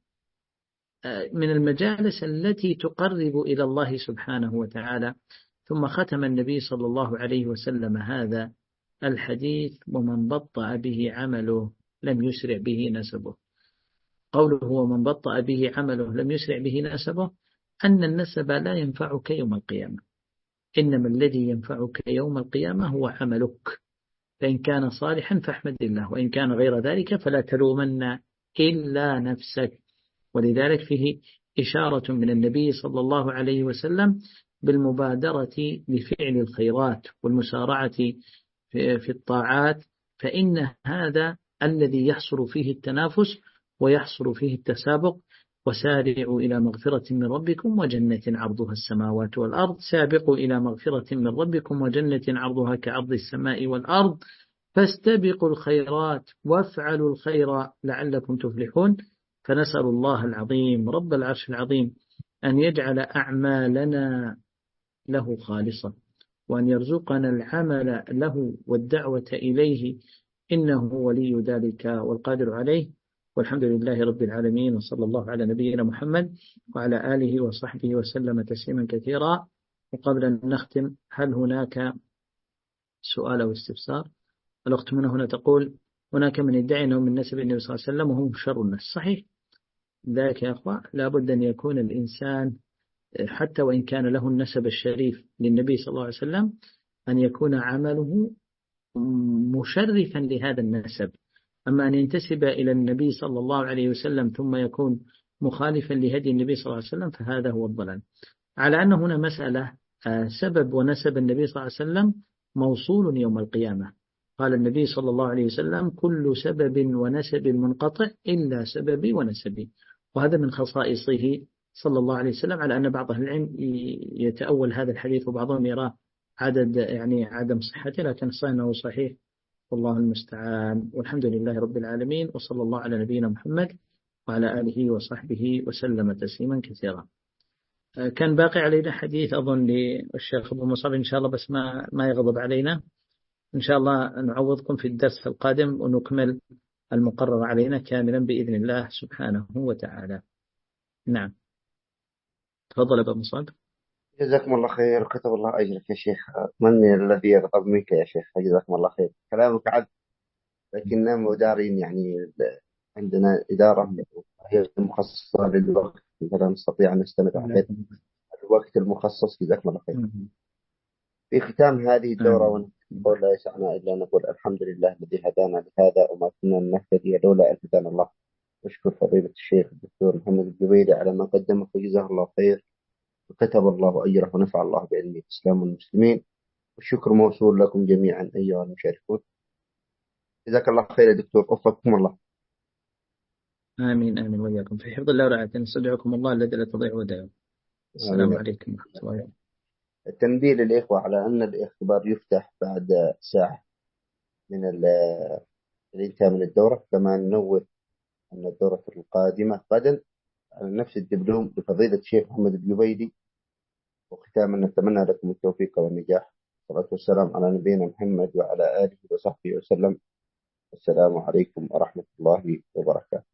من المجالس التي تقرب إلى الله سبحانه وتعالى. ثم ختم النبي صلى الله عليه وسلم هذا الحديث: ومن بطأ به عمله لم يسرع به نسبه. قوله ومن بطأ به عمله لم يسرع به نسبه، أن النسب لا ينفعك يوم القيامة، إنما الذي ينفعك يوم القيامة هو عملك، فإن كان صالحا فاحمد الله، وإن كان غير ذلك فلا تلومن إلا نفسك. ولذلك فيه إشارة من النبي صلى الله عليه وسلم بالمبادرة لفعل الخيرات والمسارعة في الطاعات، فإن هذا الذي يحصل فيه التنافس ويحصل فيه التسابق. وسارعوا إلى مغفرة من ربكم وجنة عرضها السماوات والأرض، سابقوا إلى مغفرة من ربكم وجنة عرضها كعرض السماء والأرض، فاستبقوا الخيرات وافعلوا الخير لعلكم تفلحون. فنسأل الله العظيم رب العرش العظيم أن يجعل أعمالنا له خالصة، وأن يرزقنا العمل له والدعوة إليه، إنه ولي ذلك والقادر عليه. والحمد لله رب العالمين، وصلى الله على نبينا محمد وعلى آله وصحبه وسلم تسليما كثيرا. وقبل أن نختم، هل هناك سؤال أو استفسار؟ الأخت من هنا تقول: هناك من يدعي أنه من نسب النبي صلى الله عليه وسلم وهم شر الناس. صحيح ذلك يا أخوة، لابد أن يكون الإنسان حتى وإن كان له النسب الشريف للنبي صلى الله عليه وسلم أن يكون عمله مشرفا لهذا النسب. أما أن ينتسب إلى النبي صلى الله عليه وسلم ثم يكون مخالفا لهدي النبي صلى الله عليه وسلم فهذا هو الضلال. على أن هنا مسألة سبب ونسب النبي صلى الله عليه وسلم موصول يوم القيامة. قال النبي صلى الله عليه وسلم: كل سبب ونسب منقطع إلا سببي ونسبي. وهذا من خصائصه صلى الله عليه وسلم، على أن بعض أهل العلم يتأول هذا الحديث وبعضهم يرى عدد يعني عدم صحته، لكن الصحيح أنه صحيح، والله المستعان. والحمد لله رب العالمين، وصلى الله على نبينا محمد وعلى آله وصحبه وسلم تسليما كثيرا. كان باقي علينا حديث أظن للشيخ أبو مصعب إن شاء الله، بس ما ما يغضب علينا إن شاء الله، نعوضكم في الدرس القادم ونكمل المقرر علينا كاملا بإذن الله سبحانه وتعالى. نعم تفضل أبو مصعب. جزاكم الله خير، كتب الله أجرك يا شيخ. أتمنى الذي يغضب منك يا شيخ. جزاكم الله خير، كلامك عدل، لكننا مدارين يعني عندنا إدارة هي مخصصة للوقت، فلا نستطيع أن نستمر على الوقت المخصص. جزاكم الله خير. في ختام هذه الدورة ونقول لا يسعنا إلا نقول الحمد لله الذي هدانا لهذا وما كنا لنهتدي لولا أن هدانا الله. أشكر فضيلة الشيخ الدكتور محمد الجويدي على ما قدمه، فجزاه الله خير وكتب الله أجره ونفع الله بعلمه الإسلام والمسلمين. والشكر موصول لكم جميعا أيها المشاركون. جزاك الله خير يا دكتور، وفقكم الله. آمين آمين وإياكم في حفظ الله ورعايته. نستودعكم الله الذي لا تضيع ودائعه. السلام عليكم ورحمة الله وبركاته. التنبيه للإخوة على أن الاختبار يفتح بعد ساعة من الانتهاء من الدورة، كما ننوه أن الدورة القادمة غدا على نفس الدبلوم بفضيلة الشيخ محمد الجبيدي. وختاما نتمنى لكم التوفيق والنجاح. والصلاة والسلام على نبينا محمد وعلى آله وصحبه وسلم. السلام عليكم ورحمة الله وبركاته.